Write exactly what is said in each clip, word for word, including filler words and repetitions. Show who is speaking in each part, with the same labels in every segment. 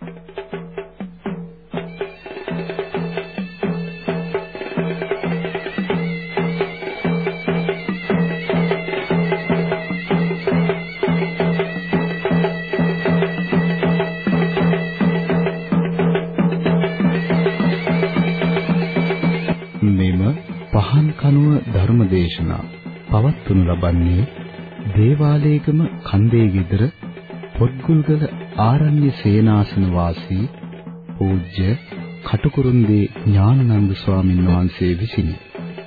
Speaker 1: ධර්මදේශනා පවත්වනු ලබන්නේ දේවාලේගම කන්දේ ගෙදර පොත්ගුල්ගල ආරණ්‍ය සේනාසන වාසී පූජ්‍ය කටුකුරුන්දී ඥානানন্দ ස්වාමීන් වහන්සේ විසිනි.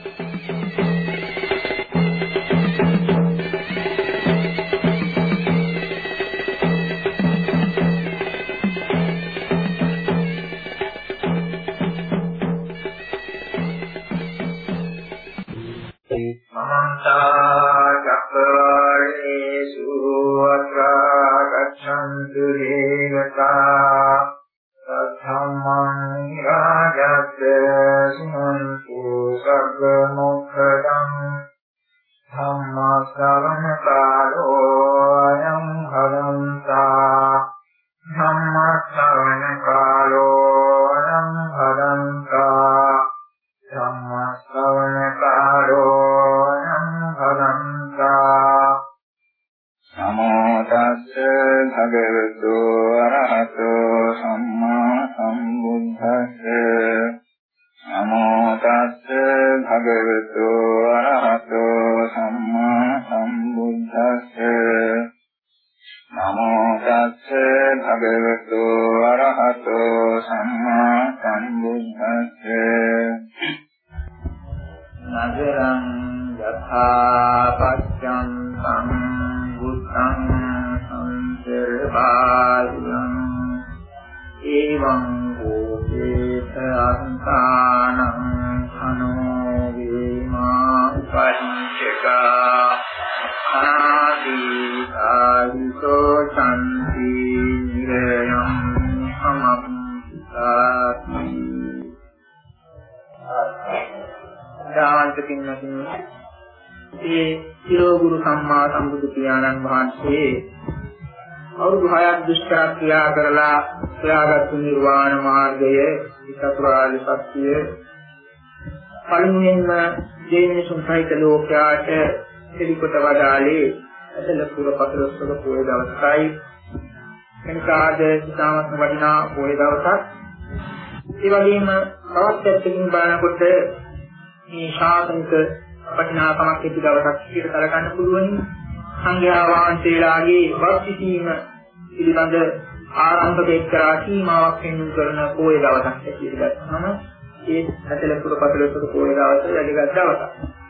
Speaker 2: අවුරුදු හයක් දුෂ්කර ක්‍රියා කරලා සොයාගත් නිර්වාණ මාර්ගය චතුරාර්ය සත්‍ය පළමුවෙන්ම දෙවියන් සහිත ලෝකයාට පිළිකොට වදාළේ අදල පුර පතරස්වක පොය දවසයි. එනිකාද ඉතාමත් වටිනා පොය දවසක්. ඒ වගේම තවත් පැත්තකින් බලනකොට මේ ශාසනික වටිනාකමක් ඇති දවසක් විදිහට කලකන්න පුළුවන්. සංඝයා වහන්සේලාගේ වස්තිසීම පිළිබඳ ආරම්භක එක්තරා සීමාවක් වෙනුම් කරන පොය දවසක් ඇටියට ගත්තම ඒ අතලපුර පතලපුර පොය දවස වැඩිගත් දවසක්.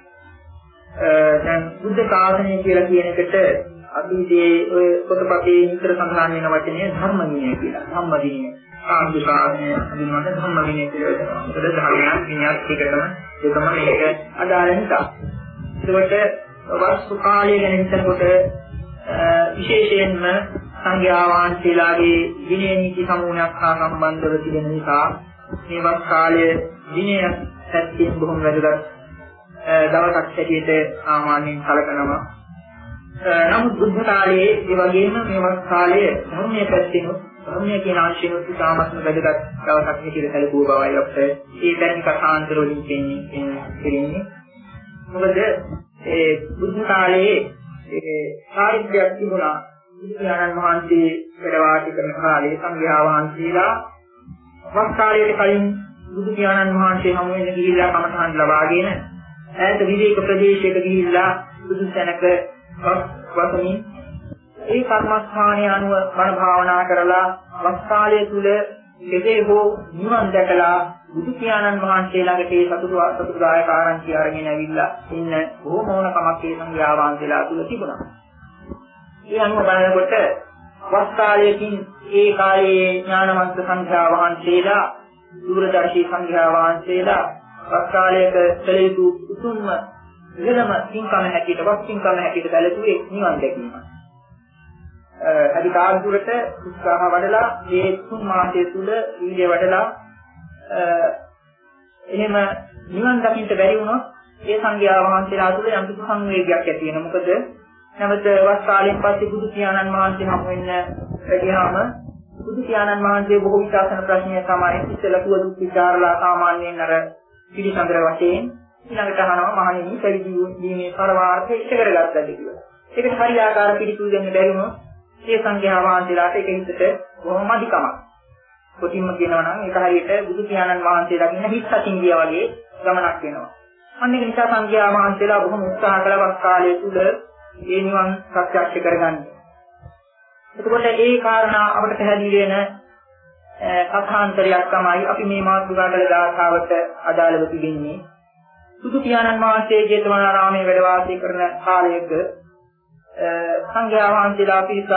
Speaker 2: දැන් බුද්ධ ශාසනය කියලා කියන එකට අතීතයේ ඔය පොතපතේ විතර සඳහන් වෙන වචනේ ධර්ම විනය කියලා. ධම්ම විනය. ආර්ය ශාසනය අඳුනන ධම්ම විනය කියලා වෙනවා. ඒකද ධර්මයක් විනයක් එකටම ඒකම මේක අදාළ නිසා. ඒකට වස්තු කාලය ගැන හිතනකොට විශේෂයෙන්ම සංඝයා වහන්සේලාගේ විනය නීති සමූහයක් හා සම්බන්ධව තිබෙන නිසා මේ වස් කාලය විනය පැත්තෙන් බොහොම වැදගත් දවසක් හැටියට සාමාන්‍යයෙන් සැලකනවා. නමුත් බුද්ධ කාලයේ ඒ වගේම මේ වස් කාලය ධර්මයේ පැත්තෙන් ධර්මයේ කියන ආශයෙන් උත්සාහමත් වැදගත් දවසක් හැටියට සැලකුව බවයි අපේ ඒ පැති කථාන්තර වලින් කියන්නේ. මොකද ඒ බුද්ධ කාලයේ ඒ සාහිත්‍යයක් තිබුණා. බුදුරජාණන් වහන්සේ වැඩ වාසය කරන කාලේ සංඝයා වහන්සේලා වස් කාලයට කලින් බුදු පියාණන් වහන්සේ හමු වෙන ගිහිල්ලා කමඨහන් ලබාගෙන ඈත විවේක ප්‍රදේශයක ගිහිල්ලා බුදු සැනක වසමින් ඒ කර්මස්ථානය අනුව මන භාවනා කරලා වස් කාලය තුල කෙසේ හෝ නිවන් දැකලා බුදු පියාණන් වහන්සේ ළඟට ඒ සතුටු සතුටුදායක ආරංචි අරගෙන ඇවිල්ලා ඉන්න බොහොම ඕනකමක් ඒ සංඝයා වහන්සේලා තුල තිබුණා. ඒ අනුව බලනකොට වස් කාලයකින් ඒ කාලයේ ඥානවන්ත සංඝයා වහන්සේලා දුරදර්ශී සංඝයා වහන්සේලා වස් කාලයක කළ යුතු උතුම්ම ඉහළම කිංකම හැටියට වස් කිංකම හැටියට සැලකුවේ නිවන් දැකීම. අදි කාලුරට උත්සාහ වඩලා මේ තුන් මාසය තුල ඊළේ වඩලා එහෙම නිවන් දකින්න බැරි වුණොත් ඒ සංඝයා වහන්සේලා තුළ යම් කිසි සංවේගයක් ඇති වෙනවා. මොකද නැවත වස් කාලයෙන් පස්සේ බුදු පියාණන් වහන්සේ හමු වෙන්න ගියාම බුදු පියාණන් වහන්සේ බොහෝ විචාසන ප්‍රශ්නය තමයි ඉස්සෙල්ලා සුව දුක් විචාරලා සාමාන්‍යයෙන් අර පිළිසඳර වශයෙන් ඊළඟට අහනවා මහණෙනි පැවිදි වීමේ පරමාර්ථය ඉෂ්ට කරගත්තද කියලා. ඒකට හරියාකාර පිළිතුරු දෙන්න බැරි වුණොත් ඒ සංඝයා වහන්සේලාට ඒක හිතට බොහොම අධිකමක්. කොටින්ම කියනවා නම් ඒක හරියට බුදු පියාණන් වහන්සේ දකින්න හිස් අතින් ගියා වගේ ගමනක් වෙනවා. අන්න ඒක නිසා සංඝයා වහන්සේලා බොහොම උත්සාහ කළා කාලය තුල ඒ නිවන් සත්‍යක්ෂ කරගන්න. එතකොට ඒ කාරණා අපිට පැහැදිලි වෙන කථාන්තරයක් තමයි අපි මේ මාතෘකා කළ ගාථාවට අදාළව තිබෙන්නේ. බුදු පියාණන් වහන්සේ ජේතවනාරාමයේ වැඩ වාසය කරන කාලයක සංඝයා වහන්සේලා පිරිසක්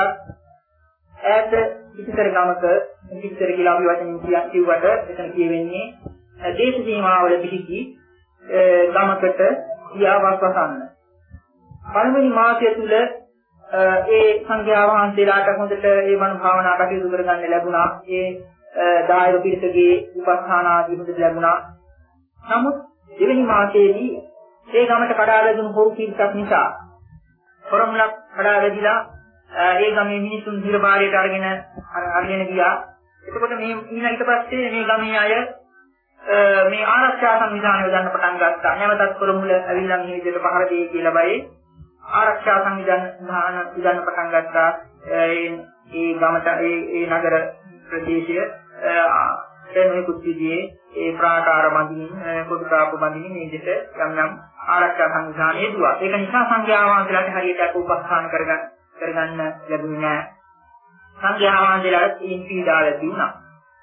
Speaker 2: ඈත පිටිතර ගමක පිටිතර කියලා අපි වචනින් කියුවට එතන කියවෙන්නේ දේශ සීමාවල පිහිටි ගමකට ගියාවක් වසන්න. පළවෙනි මාසය තුල ඒ සංඝයා වහන්සේලාට හොඳට ඒ මන භාවනා කටයුතු කරගන්න ලැබුණා. ඒ දායක පිරිසගේ උපස්ථාන ආදී හොඳට ලැබුණා. නමුත් දෙවෙනි මාසයේදී ඒ ගමට කඩා වැදුණු හොරු පිරිසක් නිසා හොරමුලක් කඩා වැදිලා ඒ ගමේ මිනිසුන් හිරබාරයට අරගෙන අරගෙන ගියා. එතකොට මේ ඊට පස්සේ මේ ගමේ අය මේ ආරක්ෂා සංවිධානය යොදන්න පටන් ගත්තා. නැවතත් හොරමුල ඇවිල්ලා මේ විදිහට පහර දෙයි කියලා බයි ආරක්ෂා සංවිධාන යොදන්න පටන් ගත්තා. ඒ ඒ ගමට ඒ ඒ නගර ප්‍රදේශය එන්නේ කුත්තිදී ඒ ප්‍රාකාර බඳින් කොටුකාපු බඳින් මේ විදිහට යම් යම් ආරක්ෂා සංවිධානය යෙදුවා. ඒක නිසා සංඝයා වහන්සේලාට හරියට උපස්ථාන කරගන්න කරගන්න ලැබුණේ නැහැ. සංඝයා වහන්සේලාට ඉන් පීඩා ලැබි වුණා.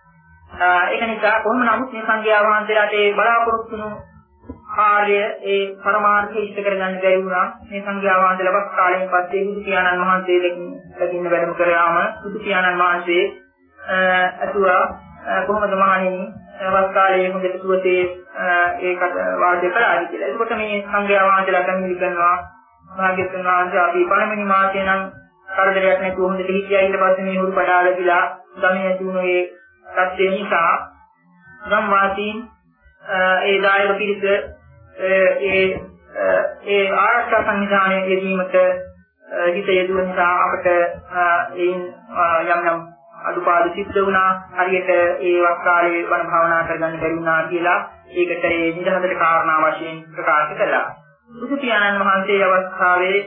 Speaker 2: ඒක නිසා කොහොම නමුත් මේ සංඝයා වහන්සේලාට ඒ බලාපොරොත්තු වුණු කාර්ය ඒ පරමාර්ථය ඉෂ්ට කරගන්න බැරි වුණා. මේ සංඝයා වහන්සේලා පස් කාලයෙන් පස්සේ බුදු පියාණන් වහන්සේ දෙකින් වැඩම කරාම බුදු පියාණන් වහන්සේ අතුවා කොහොමද මහණෙනි වස් කාලයේ හොඳට සුවසේ ඒකට වාදේ කළාද කියලා. එතකොට මේ සංඝයා වහන්සේලා කමිලි කරනවා භාග්‍යවතුන් වහන්සේ අපි පළවෙනි මාසේ නම් කරදරයක් නැතුව හොඳට හිටියා. ඊට පස්සේ මේ හුරු පඩාලලා ගමේ ඇති වුණු ඒ සත්‍ය නිසා ගම් වාසීන් ඒ දායක පිරිස ඒ ඒ ආරක්ෂා සංවිධානයේ යෙදීමට හිත යෙදුව නිසා අපට එයින් යම් යම් අදුපාඩු සිද්ධ වුණා. හරියට ඒ වස් කාලේ වන භාවනා කරගන්න බැරි වුණා කියලා ඒකට ඒ නිදහසට කාරණා වශයෙන් ප්‍රකාශ කළා. බුදු පියාණන් වහන්සේ අවස්ථාවේ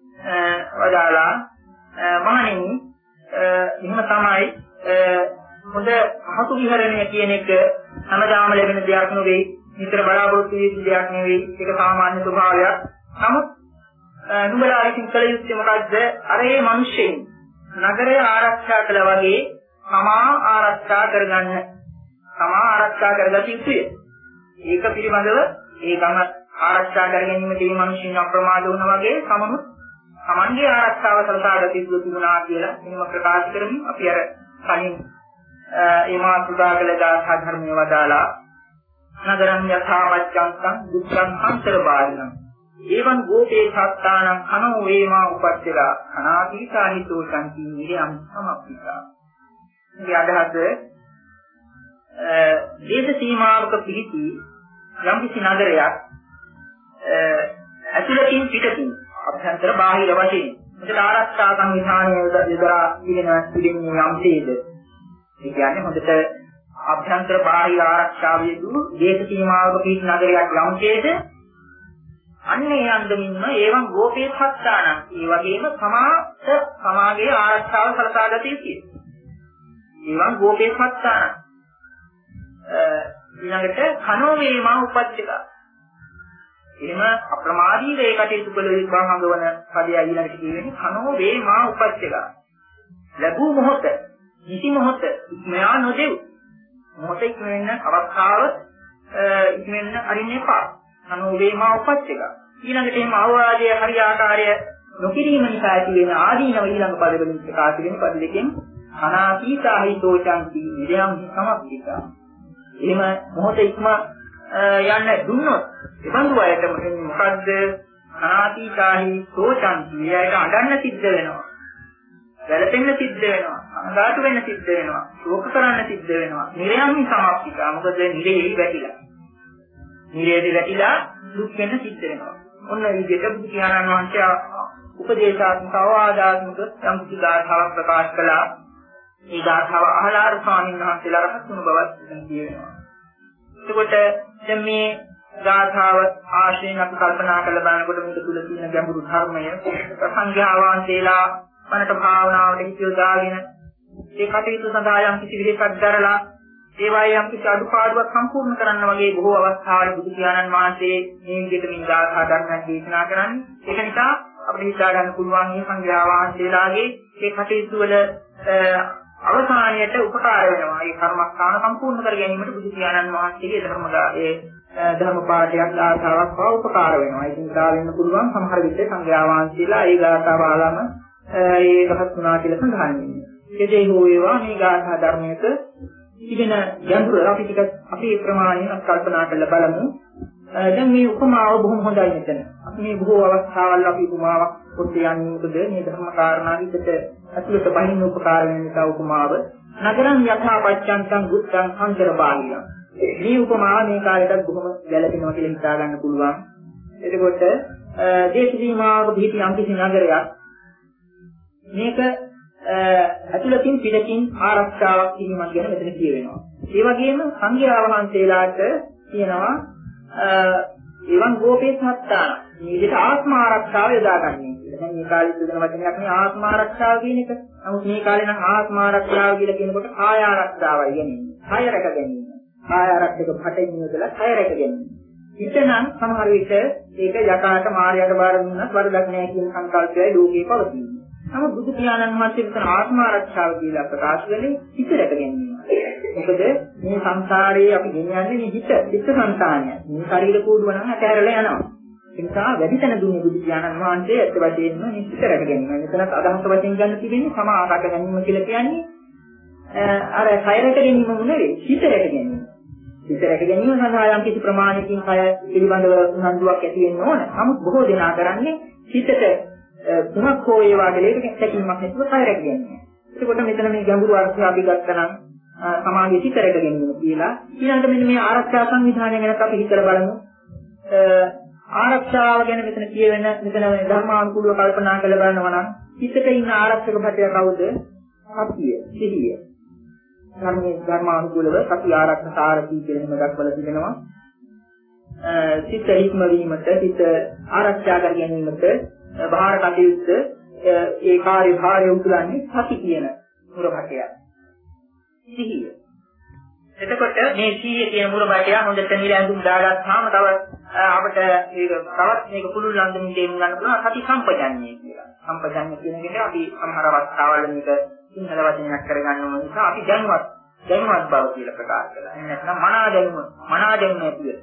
Speaker 2: වදාලා මහණෙනි එහෙම තමයි හොඳ අහතු විහරණය කියන එක හැමදාම ලැබෙන දෙයක් නෙවෙයි. විතර බලාපොරොත්තු වෙන දෙයක් නෙවෙයි. ඒක සාමාන්‍ය ස්වභාවයක්. නමුත් නුඹලා විසින් කළ යුත්තේ මොකද්ද? අර ඒ මිනිස්සෙන් නගරය ආරක්ෂා කළා වගේ සමා ආරක්ෂා කරගන්න. සමා ආරක්ෂා කරගත යුතුය. ඒක පිළිබඳව ඒ ගම ආරක්ෂා කර ගැනීමට මේ මිනිස්සුන් අප්‍රමාද වුණා වගේ සමනුත් Tamange ආරක්ෂාව සලසා ගත යුතු තිබුණා කියලා එහෙම ප්‍රකාශ කරමින් අපි අර කලින් ඒ මාතෘකා කළ ගාථා ධර්මයේ වදාලා නගරං යථා වච්ඡං දුක්ඛං අන්තරබාහිනං ඒවං ගෝපේ සත්තානං අනෝ වේමා උපච්චලා අනාදීසාහිතෝ සංකී නිරයන් සමප්පිතා. මේ අදහස දේශ සීමාවක පිහිටි යම් කිසි නගරයක් ඇතුළතින් පිටතින් අභ්‍යන්තර බාහිර වශයෙන් මෙතන ආරක්ෂා සංවිධානය යොදලා ඉගෙන ඉගෙන යම්සේද ඒ කියන්නේ හොඳට අභ්‍යන්තර බාහිර ආරක්ෂාව යෙදු දේශ සීමාවක පිහිටි නගරයක් යම්සේද අන්නේ අන්දමින්ම ඒවන් ගෝපේ සත්තානං ඒ වගේම සමාත සමාගයේ ආරක්ෂාව සලසා ගත යුතුයි. ඒවන් ගෝපේ සත්තානං ඊළඟට කනෝ වේමා උපච්චක එහෙම අප්‍රමාදීව ඒ කටයුතු කළ විභාගවන පදය ඊළඟට කියන්නේ කනෝ වේමා උපච්චක ලැබූ මොහොත නිසි මොහොත ඉක්මයා නොදෙව් මොහොත ඉක්මෙන්න අවස්ථාව ඉක්මෙන්න අරින්න එපා. කනෝ වේමා උපච්චක ඊළඟට එහෙම අවවාදයේ හරි ආකාරය නොකිරීම නිසා ඇති වෙන ආදීනව ඊළඟ පදවලින් ප්‍රකාශ වෙන පද දෙකෙන් අනාපීතාහිතෝ චන්ති විරයම් සමප්පිතා. එහෙම මොහොත ඉක්ම යන්න දුන්නොත් එබඳු අයට මොකද්ද අනාපීතාහි සෝචන්ති එයාට අඬන්න සිද්ධ වෙනවා. වැළපෙන්න සිද්ධ වෙනවා. අඟාටු වෙන්න සිද්ධ වෙනවා. ශෝක කරන්න සිද්ධ වෙනවා. නිරයම් සමප්පිතා. මොකද නිරේහි වැටිලා. නිරේහි වැටිලා දුක් වෙන්න සිද්ධ වෙනවා. ඔන්න මේ විදිහට බුදු පියාණන් වහන්සේ උපදේශාත්මක අවවාදාත්මක සම්පූර්ණ ගාථාවක් ප්‍රකාශ කළා. මේ ගාථාව අහලා අර ස්වාමීන් වහන්සේලා රහත් වුණ බවත් කියනවා. එතකොට දැන් මේ ගාථාව ආශ්‍රයෙන් අපි කල්පනා කරලා බලනකොට මේක තුල තියෙන ගැඹුරු ධර්මය සංඝයා වහන්සේලා මනට භාවනාවට හිත යොදාගෙන ඒ කටයුතු සඳහා යම් කිසි විදිහකට දරලා ඒවායේ යම් කිසි අඩුපාඩුවක් සම්පූර්ණ කරන්න වගේ බොහෝ අවස්ථාවල බුදු පියාණන් වහන්සේ මේ විදිහට මේ ගාථා ධර්මයන් දේශනා කරන්නේ. ඒක නිසා අපිට හිතා ගන්න පුළුවන් මේ සංඝයා වහන්සේලාගේ ඒ කටයුතු වල අවසානයට උපකාර වෙනවා. ඒ කර්මස්ථාන සම්පූර්ණ කර ගැනීමට බුදු පියාණන් වහන්සේගේ ධර්මදායේ ධර්ම පාඨයක් ආසාවක් බව උපකාර වෙනවා. ඒකින් දා වෙන්න පුළුවන් සමහර විට සංඝයා වහන්සේලා ඒ ගාථාව අහලම ඒ රහත් වුණා කියලා සඳහන් වෙනවා. එදේ හෝ ඒවා මේ ගාථා ධර්මයක තිබෙන ගැඹුර අපි ටික අපේ ප්‍රමාණයෙන් කල්පනා කරලා බලමු. දැන් මේ උපමාව බොහොම හොඳයි මෙතන. අපි මේ බොහෝ අවස්ථාවල් අපි උපමාවක් කොට යන්නේ මොකද මේ ධර්ම කාරණා විදිහට අතුලට බහින්න උපකාර වෙන නිසා උපමාව නගරම් යථා පච්චන්තං බුද්ධං අන්තර බාහිරං. මේ උපමාව මේ කාලයටත් බොහොම ගැළපෙනවා කියලා හිතා ගන්න පුළුවන්. එතකොට දේශ සීමාවක පිහිටි යම්කිසි නගරයක් මේක අතුලකින් පිටකින් ආරක්ෂාවක් කිරීමක් ගැන මෙතන කියවෙනවා. ඒ වගේම සංඝයා වහන්සේලාට කියනවා එවන් ගෝපේ සත්තාන මේ විදිහට ආත්ම ආරක්ෂාව යොදාගන්නේ කියලා. දැන් මේ කාලේ යොදන වචනයක් නේ ආත්ම ආරක්ෂාව කියන එක. නමුත් මේ කාලේ නම් ආත්ම ආරක්ෂාව කියලා කියනකොට කාය ආරක්ෂාවයි කියන්නේ. කාය රැක ගැනීම. කාය ආරක්ෂක පටෙන් යොදලා කාය රැක ගැනීම. ඊටනම් සමහර විට ඒක යකාට මායයට බාර දුන්නත් වරදක් නැහැ කියන සංකල්පයයි ලෝකේ පවතින්නේ. නමුත් බුදු පියාණන් වහන්සේ විතර ආත්ම ආරක්ෂාව කියලා ප්‍රකාශ කළේ හිත රැක ගැනීම. මොකද මේ සංසාරයේ අපි ගෙනියන්නේ මේ හිත, හිත සංතානය. මේ ශරීර කෝඩුව නම් අතහැරලා යනවා. ඒ නිසා වැඩි තැන දුන්නේ බුදු පියාණන් වහන්සේ ඇත්ත වශයෙන්ම මේ හිත රැක ගැනීම. මෙතනත් අදහස වශයෙන් ගන්න තිබෙන්නේ සමා රැක ගැනීම කියලා කියන්නේ අර කය රැක ගැනීම නෙවෙයි, හිත රැක ගැනීම. හිත රැක ගැනීම සඳහා යම් කිසි ප්‍රමාණයකින් කය පිළිබඳව උනන්දුවක් ඇති වෙන්න ඕන. නමුත් බොහෝ දෙනා කරන්නේ හිතට තුනක් හෝ ඒ වගේ දෙයකට සැකීමක් නැතුව කය රැක ගැනීම. එතකොට මෙතන මේ ගැඹුරු අර්ථය අපි ගත්තා නම් සමාගයේ හිත රැක ගැනීම කියලා. ඊළඟට මෙන්න මේ ආරක්ෂා සංවිධානය ගැන අපි හිතලා බලමු. ආරක්ෂාව ගැන මෙතන කියවෙන මෙතන ධර්මානුකූලව කල්පනා කරලා බලනවා නම් හිතට ඉන්න ආරක්ෂක භටය කවුද? සතිය, සිහිය. ධර්මයේ ධර්මානුකූලව සති ආරක්ෂක සාරකී කියලා එහෙම දක්වලා තිබෙනවා. සිත හික්මවීමට, සිත ආරක්ෂා කර ගැනීමට බාහිර කටයුත්ත ඒ කාර්ය භාරය උතුලන්නේ සති කියන මුරපටය. සිහිය. එතකොට මේ සිහිය කියන මුරපටය හොඳට නිරැඳුම් දාගත්තාම තව අපිට මේක තවත් මේක පුළුල් ලන්දමින් තේරුම් ගන්න පුළුවන් සති සම්පජඤ්ඤය කියලා. සම්පජඤ්ඤය කියන එක අපි සමහර අවස්ථාවල මේක සිංහල වචනයක් කරගන්න ඕන නිසා අපි දැනුවත් දැනුවත් බව කියලා ප්‍රකාශ කළා. එහෙනම් නැත්නම් මනා දැනුම මනා දැනුම ඇතුළේ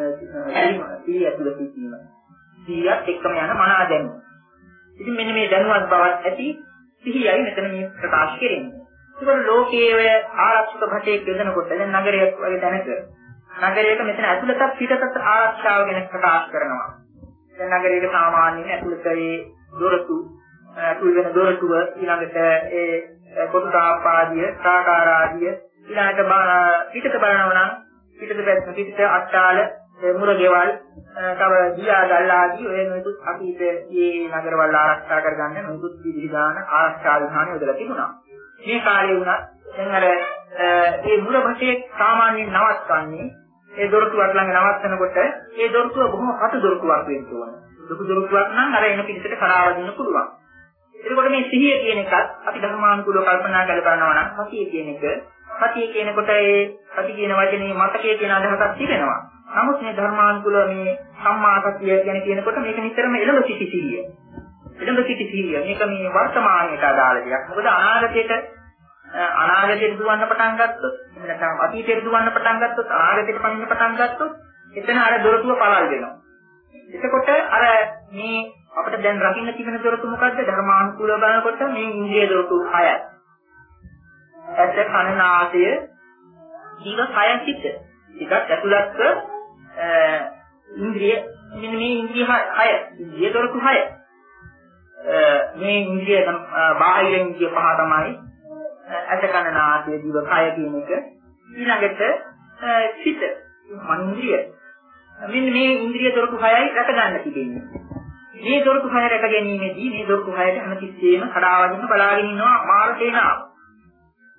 Speaker 2: සිහිය ඇතුළේ සිටීම. සිහියත් එක්කම යන මනා දැනුම. ඉතින් මෙන්න මේ දැනුවත් බවත් ඇති සිහියයි මෙතන මේ ප්‍රකාශ කෙරෙන්නේ. ඒකවල ලෝකයේ ඔය ආරක්ෂක භටයෙක් යොදනකොට දැන් නගරයක් වගේ තැනක නගරයක මෙතන ඇතුළතත් පිටතත් ආරක්ෂාව ගැන ප්‍රකාශ කරනවා. දැන් නගරයේ සාමාන්‍යයෙන් ඇතුළතේ දොරටු ඇතුල් වෙන දොරටුව ඊළඟට ඒ කොටු තාපාදිය, සාකාරාදිය ඊළඟට පිටත බලනවා නම් පිටත පැත්ත පිටත අට්ටාල මුරගෙවල් තව දියා ගල් ආදී ඔය නොයෙකුත් අතීත මේ නගරවල ආරක්ෂා කරගන්න නොයෙකුත් විවිධාන ආරක්ෂා විධාන යොදලා තිබුණා. මේ කාලේ වුණත් දැන් අර මේ මුරපටේ සාමාන්‍යයෙන් නවත්වන්නේ ඒ දොරටුවක් ළඟ නවත්තනකොට ඒ දොරටුව බොහොම හතු දොරටුවක් වෙන්න ඕන. ලොකු දොරටුවක් නම් අර එන පිටට කරා වදින්න පුළුවන්. එතකොට මේ සිහිය කියන එකත් අපි ධර්මානුකූලව කල්පනා කරලා බලනවා නම් සතිය කියන එක සතිය කියනකොට ඒ සති කියන වචනේ මතකයේ කියන අදහසක් තිබෙනවා. නමුත් මේ ධර්මානුකූල මේ සම්මා සතිය ගැන කියනකොට මේක නිතරම එළඹ සිටි සිහිය. එළඹ සිටි සිහිය මේක මේ වර්තමානයට අදාළ දෙයක්. මොකද අනාගතයට අනාගතයට දුවන්න පටන් ගත්තොත් නැත්නම් අතීතයට දුවන්න පටන් ගත්තොත් අනාගතයට පනින්න පටන් ගත්තොත් එතන අර දොරටුව පළල් වෙනවා. එතකොට අර මේ අපිට දැන් රකින්න තිබෙන දොරටු මොකද්ද? ධර්මානුකූලව බලනකොට මේ ඉන්ද්‍රිය දොරටු හයයි. ඇස කන නාසය ජීව කය සිත. ටිකක් ඇතුළත්ව ඉන්ද්‍රිය මෙන්න මේ ඉන්ද්‍රිය හය ඉන්ද්‍රිය දොරටු හය මේ ඉන්ද්‍රිය බාහිර ඉන්ද්‍රිය පහ තමයි ඇස කන නාසය ජීව කය කියන එක. ඊළඟට සිත මනින්ද්‍රිය මෙන්න මේ ඉන්ද්‍රිය දොරටු හයයි රැක ගන්න තිබෙන්නේ. මේ දොරටු හය රැක ගැනීමේදී මේ දොරටු හයට හැමතිස්සෙම කඩාවදින්න බලාගෙන ඉන්නවා මාර සේනාව.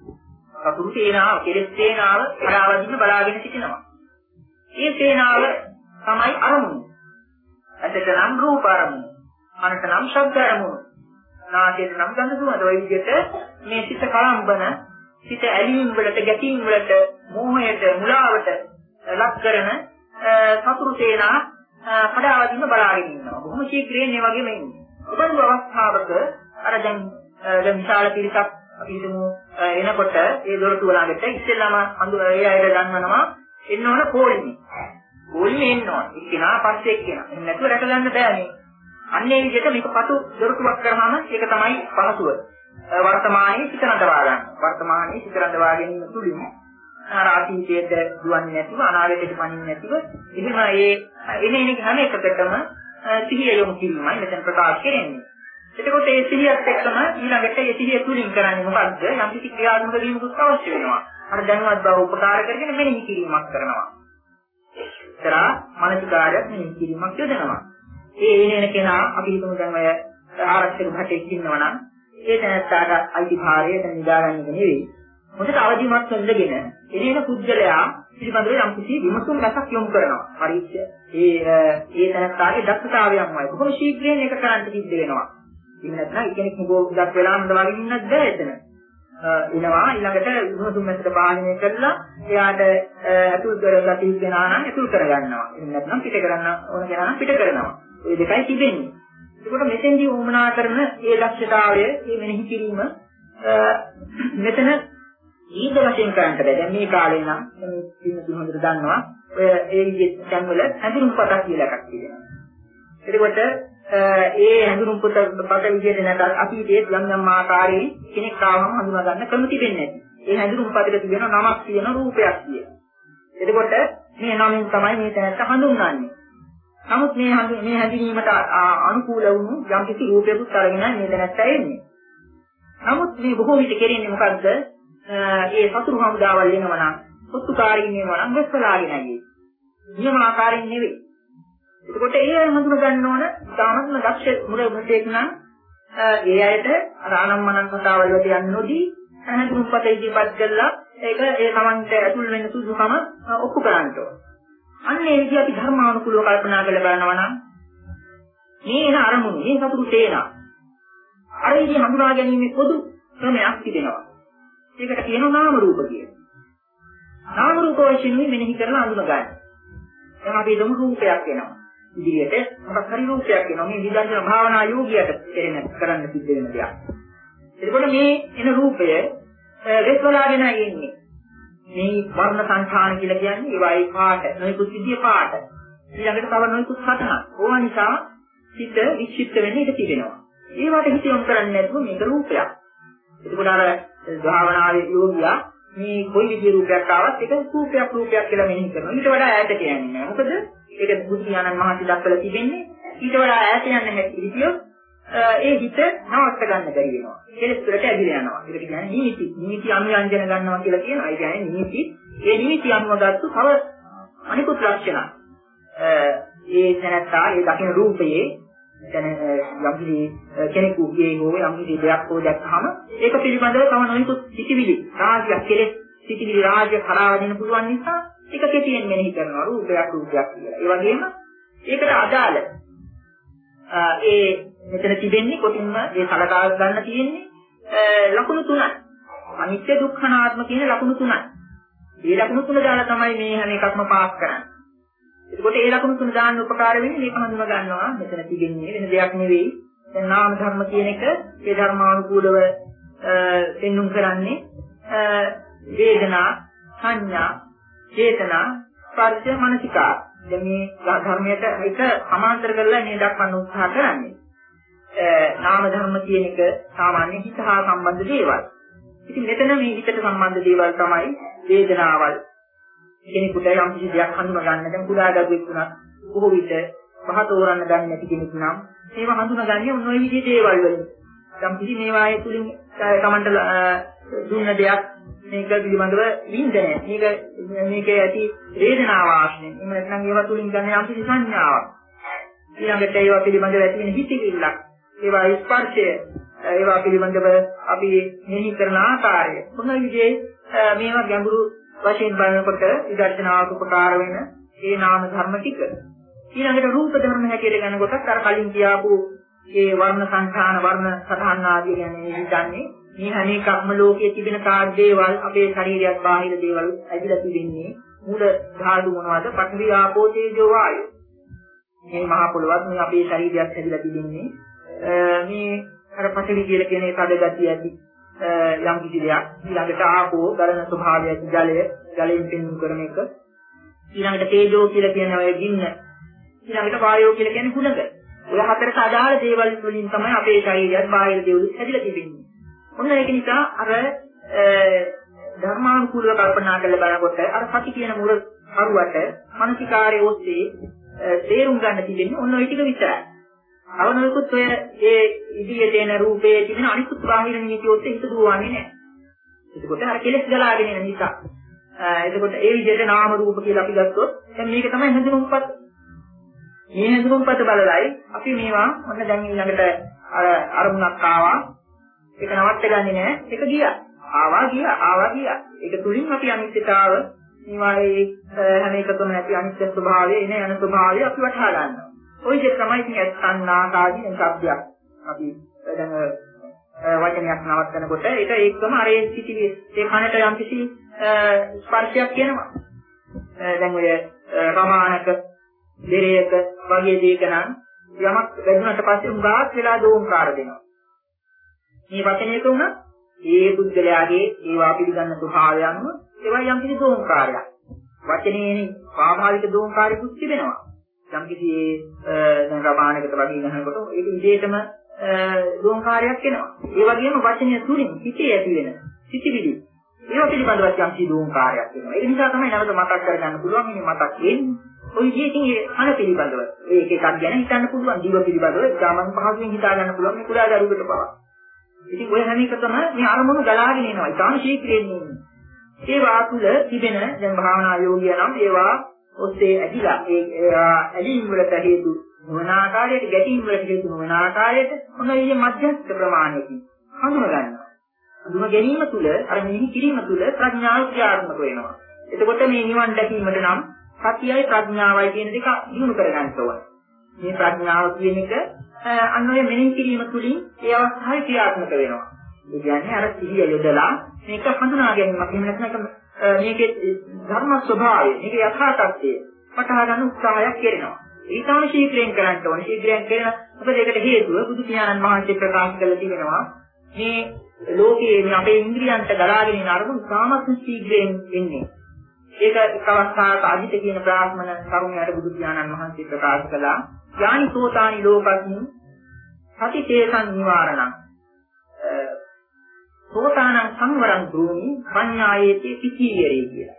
Speaker 2: සතුරු සේනාව, කෙලෙස් සේනාව කඩාවදින්න බලාගෙන සිටිනවා. ඒ සේනාව තමයි අරමුණු. ඇතට නම් රූප අරමුණු, කනට නම් ශබ්ද අරමුණු, නාසයට නම් ගඳ සුවඳ. ඔය විදිහට මේ සිත කලම්බන, සිත ඇලීම් වලට, ගැටීම් වලට, මෝහයට, මුලාවට ලක් කරන සතුරු සේනා කඩාවදින්න බලාගෙන ඉන්නවා. බොහොම ශීඝ්‍රයෙන් මේ වගේම ඉන්නේ. උපන් අවස්ථාවක අර දැන් දැන් විශාල පිරිසක් අපි හිතමු එනකොට ඒ දොරටුව ළඟට ඉස්සෙල්ලාම අඳු ඒ අයට ගන්නනවා එන්න ඕන කෝලිනේ. කෝලිනේ එන්න ඕන. එක්කෙනා පස්සේ එක්කෙනා. එහෙම නැතුව රැක ගන්න බෑනේ. අන්න ඒ විදිහට මේක පතු දොරටුවක් කරාම ඒක තමයි පහසුව. වර්තමානයේ සිත රඳවා ගන්න. වර්තමානයේ සිත රඳවා ගැනීම තුළින් අර අතීතයට දුවන්නේ නැතිව අනාගතයට පනින්නේ නැතිව එහෙම ඒ එන එන හැම එකකටම සිහිය යොමු කිරීමයි මෙතන ප්‍රකාශ කරන්නේ. එතකොට ඒ සිහියත් එක්කම ඊළඟට ඒ සිහිය තුලින් කරන්නේ මොකද්ද? යම් කිසි ක්‍රියාත්මක වීමකුත් අවශ්‍ය වෙනවා. අර දැන්වත් බව උපකාර කරගෙන මෙනෙහි කිරීමක් කරනවා. ඒතරා මානසිකාරයක් මෙනෙහි කිරීමක් යොදනවා. ඒ එන එන කෙනා අපි හිතමු දැන් අය ආරක්ෂක භටෙක් ඉන්නවා නම් ඒ තැනට අයිතිභාරය දැන් නිදාගන්න එක නෙවෙයි. මොකද අවදිමත් වෙන්නගෙන එනේන පුද්ගලයා පිළිබඳව යම් කිසි විමසුම් රසක් යොමු කරනවා. පරීක්ෂ ඒ ඒ තැනටගේ දක්ෂතාවයන්මයි. කොහොම ශීඝ්‍රයෙන් ඒක කරන්න සිද්ධ වෙනවා. ඉන්න නැත්නම් කෙනෙක් මොකෝක්දක් වෙලාම වගේ ඉන්නත් බෑ එතන. එනවා ඊළඟට විමසුම් මැදට පාලනය කරලා එයාට අතුල් කරගත යුතු කෙනා නම් අතුල් කරගන්නවා. එහෙම නැත්නම් පිට කරන්න ඕන කෙනා නම් පිට කරනවා. මේ දෙකයි තිබෙන්නේ. ඒකට මෙතෙන්දී වුමනා කරන ඒ දක්ෂතාවය, මේ මෙනෙහි කිරීම මෙතන ඊද වශයෙන් කරන්නට බෑ. දැන් මේ කාලේ නම් මේ පින්න හොඳට දන්නවා. ඔය ඒ විදිහට තැන්වල හැඳුනුම් පතක් කියලා එකක් තියෙනවා. එතකොට ඒ හැඳුනුම් පත පත විදිහට නැත්නම් අතීතයේ යම් යම් ආකාරයේ කෙනෙක් ආවම හඳුනා ගන්න ක්‍රම තිබෙන්නේ නැති. ඒ හැඳුනුම් පතේ තියෙන නමක් තියෙන රූපයක් තියෙනවා. එතකොට මේ නමින් තමයි මේ තැනට හඳුන්වන්නේ. නමුත් මේ මේ හැඳිනීමට අනුකූල වුණු යම් කිසි රූපයකට අරගෙන මේ තැනට එන්නේ. නමුත් මේ බොහෝ විට කෙරෙන්නේ මොකද්ද? ඒ සතුරු හමුදාවල් එනවා නම්, පුතුකාරීන් එනවා නම් වෙස්සලාගෙන යන්නේ. නියම ආකාරයෙන් නෙවෙයි. එතකොට ඒ අය හඳුන ගන්න ඕන ධානත්ම දක්ෂ මුලමුතේක නම් ඒ අයට අර ආනම්මනන් කතාවල් වලට යන්නේ නොදී හඳුන්පත ඉදිරිපත් කළා ඒක ඒ තමන්ට ඇතුල් වෙන්න සුදුසුකම ඔප්පු කරන්න ඕන. අන්න ඒ විදිහ අපි ධර්මානුකූලව කල්පනා කරලා බලනවා නම් මේ එන අරමුණු මේ සතුරු තේනා අර විදිහ හඳුනා ගැනීමේ පොදු ක්‍රමයක් තිබෙනවා. ඒකට කියනවා නාම රූප කියලා. නාම රූප වශයෙන් මෙනෙහි කරලා අඳුන ගන්න. එහෙනම් අපි දුම් රූපයක් වෙනවා. ඉදිරියට මොකක් හරි රූපයක් වෙනවා. මේ විදර්ශනා භාවනා යෝගියට කෙරෙන කරන්න සිද්ධ වෙන දෙයක්. එතකොට මේ එන රූපය වෙස්වලාගෙන යන්නේ. මේ වර්ණ සංඛාන කියලා කියන්නේ ඒවායි පාට, නොයෙකුත් විදිය පාට. ඊළඟට තව නොයෙකුත් සටහන්. ඕවා නිසා සිත වික්ෂිප්ත වෙන්නේ ඒක තිබෙනවා. ඒවට හිත යොමු කරන්නේ නැතුව මේක රූපයක්. එතකොට අර භාවනාවේ යෝගියා මේ කොයි විදිහේ රූපයක් ආවත් ඒක රූපයක් රූපයක් කියලා මෙනෙහි කරනවා. ඊට වඩා ඈතට යන්නේ නැහැ. මොකද ඒක බුද්ධ ඥානන් මහසි දක්වලා තිබෙන්නේ ඊට වඩා ඈත යන්න හැටි හිතියොත් ඒ හිත නවත්ත ගන්න බැරි වෙනවා. කෙලෙස් වලට ඇදිලා යනවා. ඒකට කියන්නේ නිමිති. නිමිති අනුයන්ජන ගන්නවා කියලා කියනවා. ඒ කියන්නේ නිමිති ඒ නිමිති අනුවගත්තු තව අනිකුත් ලක්ෂණ. ඒ තැනත්තා ඒ දකින්න රූපයේ දැන් යම් කිසි කෙනෙකුගේ හෝ යම් කිසි දෙයක් හෝ දැක්කහම ඒක පිළිබඳව තම නොයෙකුත් සිටිවිලි රාජ්‍ය කෙලෙස් සිටිවිලි රාජ්‍ය කරා දෙන්න පුළුවන් නිසා ඒක කෙටියෙන් මෙනෙහි කරනවා රූපයක් රූපයක් කියලා. ඒ වගේම ඒකට අදාළ ඒ මෙතන තිබෙන්නේ කොටින්ම ඒ සලකා ගන්න තියෙන්නේ ලකුණු තුනයි. අනිත්‍ය දුක්ඛ අනාත්ම කියන ලකුණු තුනයි. මේ ලකුණු තුන දාලා තමයි මේ හැම එකක්ම පාස් කරන්නේ. එතකොට ඒ ලකුණු තුන දාන්න උපකාර වෙන්නේ මේක හඳුනා ගන්නවා මෙතන තිබෙන්නේ වෙන දෙයක් නෙවෙයි. දැන් නාම ධර්ම කියන එක ඒ ධර්මානුකූලව පෙන්눔 කරන්නේ වේදනා, සංඥා, චේතනා, ස්පර්ශ, මනසිකාර. දැන් මේ ධර්මයට එක සමාන්තර කරලා මේ දක්වන්න උත්සාහ කරන්නේ. නාම ධර්ම කියන එක සාමාන්‍ය හිත හා සම්බන්ධ දේවල්. ඉතින් මෙතන මේ හිතට සම්බන්ධ දේවල් තමයි වේදනාවල්. කෙනෙකුට යම් කිසි දෙයක් හඳුනා ගන්න දැන් කුඩා දරුවෙක් වුණත් බොහෝ විට පහ තෝරන්න දන්නේ නැති කෙනෙක් නම් ඒව හඳුනාගන්නේ මොන විදිහේ දේවල් වලින්. යම් කිසි මේවායේ තුලින් තමන්ට දුන්න දෙයක් මේක පිළිබඳව විඳින්නේ. මේක මේකේ ඇති වේදනාව ආශ්‍රයෙන්. එහෙම නැත්නම් ඒවා තුලින් ගන්න යම් කිසි සංඥාවක්. ඊළඟට ඒවා පිළිබඳව ඇති වෙන හිතිවිල්ලක්. ඒවා ස්පර්ශය. ඒවා පිළිබඳව අපි මෙහි කරන ආකාරය. මොන විදිහේ මේවා ගැඹුරු වශයෙන් බලනකොට විදර්ශනාවට උපකාර වෙන ඒ නාම ධර්ම ටික. ඊළඟට රූප ධර්ම හැටියට ගන්නකොට අර කලින් කියාපු ඒ වර්ණ සංඛාන වර්ණ සතහන් ආදී කියන්නේ හිතන්නේ මේ හැම එකක්ම ලෝකයේ තිබෙන කාර්ය දේවල් අපේ ශරීරයත් බාහිර දේවල් ඇදිලා තිබෙන්නේ මූල ධාතු මොනවද? පඨවි ආපෝ තේජෝ වායෝ. මේ මහ පොළොවත් මේ අපේ ශරීරයත් ඇදිලා තිබෙන්නේ මේ අර පඨවි කියලා කියන ඒ කඩ ගතිය ඇති යම් කිසි දෙයක්. ඊළඟට ආපෝ ගලන ස්වභාවය ඇති ජලය ජලයෙන් පෙන්වු කරන එක. ඊළඟට තේජෝ කියලා කියන ඔය ගින්න. ඊළඟට වායෝ කියලා කියන්නේ හුලඟ. ඔය හතරට අදාළ දේවල් වලින් තමයි අපේ ශරීරයත් බාහිර දේවල් හැදිලා තිබෙන්නේ. ඔන්න ඒක නිසා අර ධර්මානුකූලව කල්පනා කරලා බලනකොට අර සති කියන මුල කරුවට මානසිකාරයේ ඔස්සේ තේරුම් ගන්න තිබෙන්නේ ඔන්න ඔය ටික විතරයි. අවනෝකුත් ඔය ඒ ඉදිරියට එන රූපයේ තිබෙන අනිකුත් බාහිර නිමිති ඔස්සේ හිත දුවන්නේ නැහැ. එතකොට අර කෙලෙස් ගලාගෙන එන නිසා. එතකොට ඒ විදිහට නාම රූප කියලා අපි ගත්තොත් දැන් මේක තමයි හඳුනුම්පත්. මේ හඳුනුම්පත බලලයි අපි මේවා ඔන්න දැන් ඊළඟට අර අරමුණක් ආවා. ඒක නවත්ත ගන්නේ නැහැ. ඒක ගියා. ආවා ගියා. ආවා ගියා. ඒක තුලින් අපි අනිත්‍යතාව මේවායේ හැම එකතම නැති අනිත්‍ය ස්වභාවය එන යන ස්වභාවය අපි වටහා ගන්නවා. ওই දෙක තමයි ඉතින් අත්සන්නාකාදී શબ્දයක්. අපි දැන් වචනයක් නවත්තනකොට ඒක ඒකම අර ඒ සිටිවි ඒ කනට යම් කිසි ස්පර්ශයක් කියනවා. දැන් ඔය රමාණක දෙරේක වගේ දෙයක නම් යමක් වැදුනට පස්සේ උගාත් වෙලා දෝංකාර දෙනවා. මේ වචනයක උන ඒ පුද්ගලයාගේ ඒවා පිළිගන්න ස්වභාවය අනුව ඒවා යම් කිසි දෝංකාරයක්. වචනේනේ ස්වාභාවික දෝංකාරිකුත් තිබෙනවා. යම් කිසි දැන් රමාණකට වගේ ගහනකොට ඒක විදේටම දෝංකාරයක් එනවා. ඒ වගේම වචනය තුලින් හිතේ ඇති වෙන සිතිවිලි ඒවා පිළිබඳව යම් කිසි දෝංකාරයක් වෙනවා. ඒ නිසා තමයි නැවත මතක් කරගන්න පුළුවන් මේ මතක් වෙන්නේ. ඔය ජීවිතින් ඒ අන පිළිබඳව ඒක එකක් ගැන හිතන්න පුළුවන්. ජීව පිළිබඳව සාමාන්‍ය පහසුවෙන් හිතා ගන්න පුළුවන් මේ කුඩා දරුවෙකුට පවා. ඉතින් ඔය හැම එකතම මේ අරමුණු ගලාගෙන එනවා. ඉතාම ශීක්‍රයෙන් එන්නේ. ඒවා තුළ තිබෙන දැන් භාවනා යෝගිය නම් ඒවා ඔස්සේ ඇදිලා ඒ ඇලීම් වලට හේතු නොවන ආකාරයට ගැටීම් වලට හේතු නොවන ආකාරයට මොන විදිහේ මධ්‍යස්ථ ප්‍රමාණයකින් හඳුනා ගන්නවා. හඳුනා ගැනීම තුළ අර මෙහි කිරීම තුළ ප්‍රඥාව ක්‍රියාත්මක වෙනවා. එතකොට මේ නිවන් දැකීමට නම් සතියයි ප්‍රඥාවයි කියන දෙක දිනු කරගන්න ඕනේ. මේ ප්‍රඥාව කියන එක අන්නෝය මෙනෙහි කිරීම තුළින් ඒ අවස්ථාවේ ක්‍රියාත්මක වෙනවා. ඒ කියන්නේ අර සිහිය යොදලා මේක හඳුනා ගැනීමක්. එහෙම නැත්නම් මේකේ ධර්ම ස්වභාවය, මේකේ යථා තත්ත්වය වටහා ගන්න උත්සාහයක් කරනවා. ඒ තමයි ශීක්‍රයෙන් කරන්න ඕනේ. ශීක්‍රයෙන් කරන මොකද ඒකට හේතුව බුදු පියාණන් වහන්සේ ප්‍රකාශ කළා තිබෙනවා. මේ ලෝකයේ මේ අපේ ඉන්ද්‍රියන්ට ගලාගෙන යන අරමුණු සාමත් ශීක්‍රයෙන් එන්නේ. ඒක එක් අවස්ථාවක අදිත කියන බ්‍රාහ්මණ තරුණයාට බුදු පියාණන් වහන්සේ ප්‍රකාශ කළා. යානි සෝතානි ලෝකස්මින් සති තේසං නිවාරණං සෝතානං සංවරං භූමි පඤ්ඤායේති පිචීයරේ කියලා.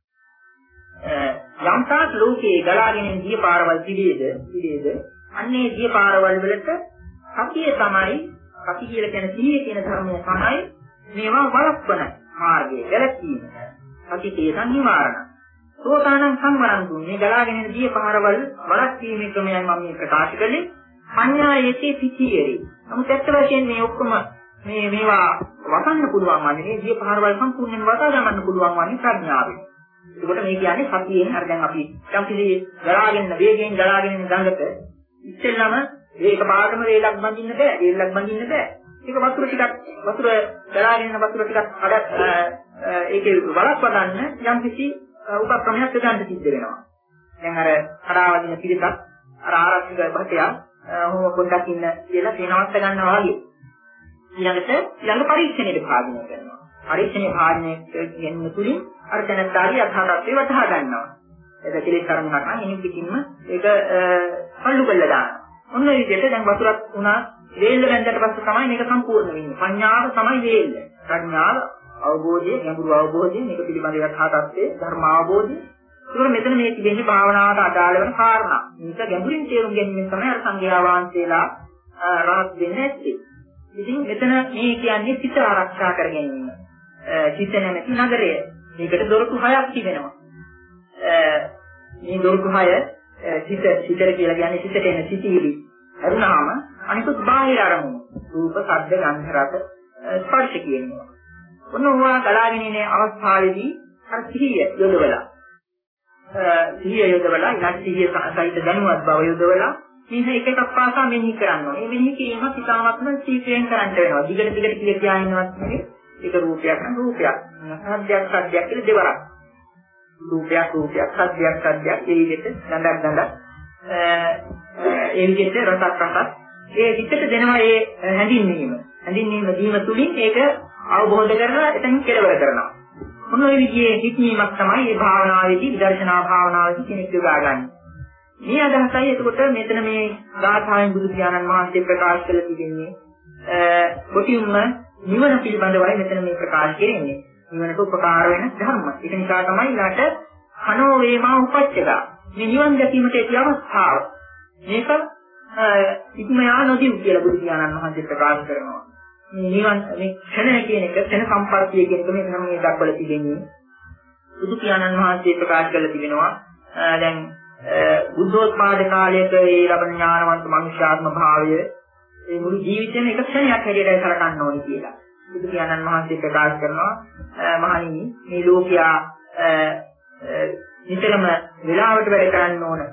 Speaker 2: යම්තාක් ලෝකයේ ගලාගෙන ගිය පාරවල් පිළිද පිළිද අන්නේ ගිය පාරවල් වලට සතිය තමයි සති කියලා කියන සිහිය කියන ධර්මය තමයි මේවා වළක්වන මාර්ගය වැළකීම. සති තේසං නිවාරණ. සෝතානං සංවරං භූමි මේ ගලාගෙන ගිය පාරවල් වළක්වීමේ ක්‍රමයයි මම මේ ප්‍රකාශ කළේ. පඤ්ඤායේති පිචීයරේ. නමුත් ඇත්ත වශයෙන් මේ ඔක්කොම මේ මේවා වසන්න පුළුවන් වන්නේ මේ දිය පහරවල් සම්පූර්ණයෙන් වසා ගන්න පුළුවන් වන්නේ ප්‍රඥාවෙන්. ඒකට මේ කියන්නේ සතියෙන් අර දැන් අපි යම් කිසි ගලාගෙන වේගයෙන් ගලාගෙන යන ගඟක ඉස්සෙල්ලාම ඒක පාරම රේලක් බඳින්න බෑ. රේලක් බඳින්න බෑ. ඒක වතුර ටිකක් වතුර ගලාගෙන යන වතුර ටිකක් අඩ ඒකේ වලක්ව ගන්න යම් කිසි උපක්‍රමයක් ගන්න සිද්ධ වෙනවා. දැන් අර කඩාවදින පිළිසක් අර ආරක්ෂක භටයා ඔහොම පොඩ්ඩක් ඉන්න කියලා තේනවත් ගන්නවා වගේ. ඊළඟට ඊළඟ පරීක්ෂණයට භාජනය කරනවා. පරීක්ෂණයේ භාජනය කියන තුලින් අර දැනත්තාරිය අධාරත්වය වටහා ගන්නවා. ඒක කෙලෙස් කර්මයක් නම් එනින් පිටින්ම ඒක පල්ලු කළා දානවා. ඔන්න ඒ විදිහට දැන් වතුරක් උනා වේල්ල වැන්දට පස්සේ තමයි මේක සම්පූර්ණ වෙන්නේ. පඤ්ඤාව තමයි වේල්ල. ප්‍රඥාව අවබෝධය, ගැඹුරු අවබෝධය, මේක පිළිබඳව යථා තත්ත්වයේ ධර්ම අවබෝධය. ඒකෝර මෙතන මේ තිබෙන්නේ භාවනාවට අදාළ වෙන කාරණා. මේක ගැඹුරින් තේරුම් ගැනීමෙන් තමයි අර සංඝයා වහන්සේලා රහත් වෙන්නේ නැත්තේ. ඉතින් මෙතන මේ කියන්නේ සිත ආරක්ෂා කර ගැනීම. සිත නැමැති නගරය. මේකට දොරටු හයක් තිබෙනවා. මේ දොරටු හය සිත සිතර කියලා කියන්නේ සිතට එන සිතිවිලි. අරුණාම අනිකුත් බාහිර අරමුණු. රූප, ශබ්ද, ගන්ධ, රස, ස්පර්ශ කියනවා. ඔන්න ඕවා ගලාගෙන ඉන්නේ අවස්ථාවේදී අර සිහිය යොදවලා සිහිය යොදවලා ඊට සිහිය සහිත දැනුවත් බව යොදවලා මේ එක එකක් පාසා මෙනෙහි කරනවා. මේ මෙනෙහි කිරීම සිතාවත්ම සීක්‍රයෙන් කරන්න වෙනවා. දිගට දිගට කිය කියා ඉන්නවත් නෙවෙයි. ඒක රූපයක් නම් රූපයක්. සද්දයක් සද්දයක් කියලා දෙවරක්. රූපයක් රූපයක් සද්දයක් සද්දයක් ඒ විදිහට ගඳක් ගඳක් ඒ විදිහට රසක් රසක් ඒ විදිහට දෙනවා ඒ හැඳින්වීම. හැඳින්වීම දීම තුලින් ඒක අවබෝධ කරලා එතනින් කෙලවර කරනවා. මොන ඔය විදිහේ හික්මීමක් තමයි මේ භාවනාවේදී විදර්ශනා භාවනාවේදී කෙනෙක් යොදාගන්නේ. මේ අදහසයි එතකොට මෙතන මේ ගාථාවෙන් බුදු පියාණන් වහන්සේ ප්‍රකාශ කළ තිබෙන්නේ කොටින්ම නිවන පිළිබඳවයි මෙතන මේ ප්‍රකාශ කරන්නේ. නිවනට උපකාර වෙන ධර්ම. ඒක නිසා තමයි ඊළාට කනෝ වේමා උපච්චදා. මේ නිවන් දැකීමට ඇති අවස්ථාව. මේක ඉක්මයා නොදී කියලා බුදු පියාණන් වහන්සේ ප්‍රකාශ කරනවා. මේ නිවන් මේ ක්ෂණය කියන එක ක්ෂණ සම්පර්තිය කියන එක මේ ධර්මයේ දක්වලා තිබෙන්නේ. බුදු පියාණන් වහන්සේ ප්‍රකාශ කරලා තිබෙනවා දැන් බුද්ධෝත්පාද කාලයක ඒ ලබන ඥානවන්ත මනුෂ්‍යාත්ම භාවය ඒ මුළු ජීවිතේම එක ක්ෂණයක් හැටියටයි සලකන්න ඕනේ කියලා. බුදු පියාණන් වහන්සේ ප්‍රකාශ කරනවා මහණෙනි මේ ලෝකයා නිතරම වෙලාවට වැඩ කරන්න ඕන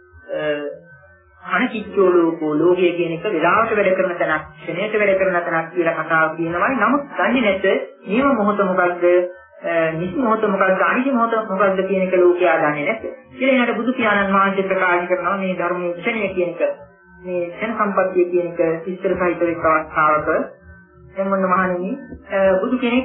Speaker 2: අනිත්‍යෝ ලෝකෝ ලෝකයේ කියන එක වෙලාවට වැඩ කරන තැනක් ක්ෂණයක වැඩ කරන තැනක් කියලා කතාව කියනවායි. නමුත් දන්නේ නැත නියම මොහොත මොකක්ද නිසි මොහොත මොකක්ද අනිසි මොහොත මොකක්ද කියන එක ලෝකයා දන්නේ නැත. ඊළඟට එනට බුදු පියාණන් වහන්සේ ප්‍රකාශ කරනවා මේ ධර්මයේ ක්ෂණය කියන එක මේ ක්ෂණ සම්පත්තිය කියන එක විස්තර සහිත එක් අවස්ථාවක එම්මන්න මහණෙනි බුදු කෙනෙක්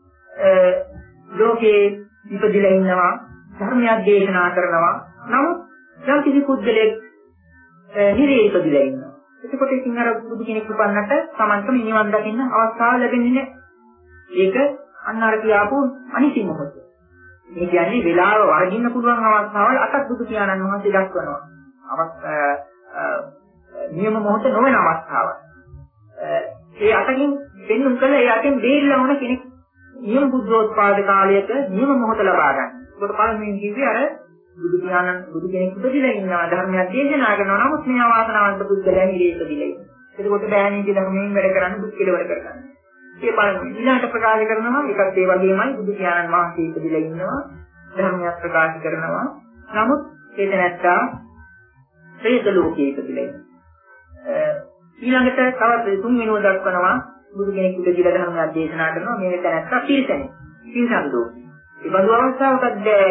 Speaker 2: ලෝකේ ඉපදිලා ඉන්නවා ධර්මයක් දේශනා කරනවා. නමුත් යම් කිසි පුද්ගලයෙක් නිරේ ඉපදිලා ඉන්නවා. එතකොට ඉතින් අර බුදු කෙනෙක් උපන්නට Tamanට නිවන් දකින්න අවස්ථාව ලැබෙන්නේ නැහැ. ඒක අන්න අර කියාපු අනිසි මොහොත. මේ කියන්නේ වෙලාව වර්ධින්න පුළුවන් අවස්ථාවල් අටක් බුදු පියාණන් වහන්සේ දක්වනවා. අවස්ථා නියම මොහොත නොවන අවස්ථාවක්. ඒ අටකින් දෙන්නුම් කළ ඒ අටෙන් බේරිලා වුණ කෙනෙක් නියම බුද්ධෝත්පාද කාලයක නියම මොහොත ලබා ගන්න. ඒකට පළමුවෙන් කිව්වේ අර බුදු පියාණන් බුදු කෙනෙක් උපදිලා ඉන්නවා ධර්මයක් දේශනා කරනවා. නමුත් මේ අවාසනාවන්ත පුද්ගලයන් ඉරේ ඉපදිලා ඉන්නවා. එතකොට බෑනේ කියලා ධර්මයෙන් වැඩ කරන්න දුක් කෙලවර කරගන්න. ඒ බලන්න ඊළඟට ප්‍රකාශ කරනවා ඒකත් ඒ වගේමයි බුදු පියාණන් වහන්සේ ඉපදිලා ඉන්නවා ධර්මයක් ප්‍රකාශ කරනවා. නමුත් ඒක නැත්තා ප්‍රේත ලෝකයේ ඉපදිලා ඉන්නවා. ඊළඟට තවත් තුන්වෙනිව දක්වනවා බුදු කෙනෙක් ඉපදිලා ධර්මයක් දේශනා කරනවා මේක නැත්තා තීසනේ. තීසන් ලෝකේ. ඒ බඳු අවස්ථාවකද මේ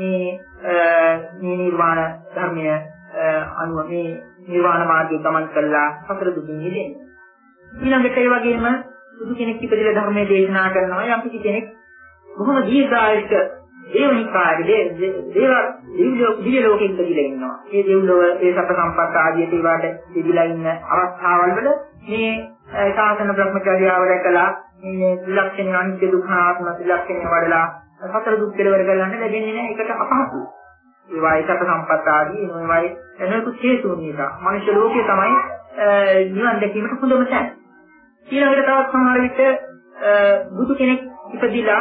Speaker 2: මේ නිර්වාණ ධර්මය අනුව මේ නිර්වාණ මාර්ගය ගමන් කළා සතර දුකින් මිදෙන්නේ. ඊළඟට ඒ වගේම බුදු කෙනෙක් ඉපදෙලා ධර්මයේ දේශනා කරනවා යම් කිසි කෙනෙක් බොහොම දීර්ඝායක දේවනිකායේ දේව දිව්‍ය ලෝකෙක ඉපදෙලා ඉන්නවා. ඒ දෙව්ලොව ඒ සප සම්පත් ආදී ඒවාට ඉපදෙලා ඉන්න අවස්ථාවල් වල මේ සාසන බ්‍රහ්මචර්යාව රැකලා මේ ත්‍රිලක්ෂණ අනිත්‍ය දුක්ඛාත්ම ත්‍රිලක්ෂණ වඩලා සතර දුක් කෙලවර කරගන්න ලැබෙන්නේ නැහැ. ඒකට අපහසුයි. ඒවා ඒකට සම්පත් ආදී ඒවායි එනකුත් හේතු නිසා මනුෂ්‍ය ලෝකයේ තමයි නිවන් දැකීමට හොඳම තැන. ඊළඟට තවත් සමහර විට බුදු කෙනෙක් ඉපදිලා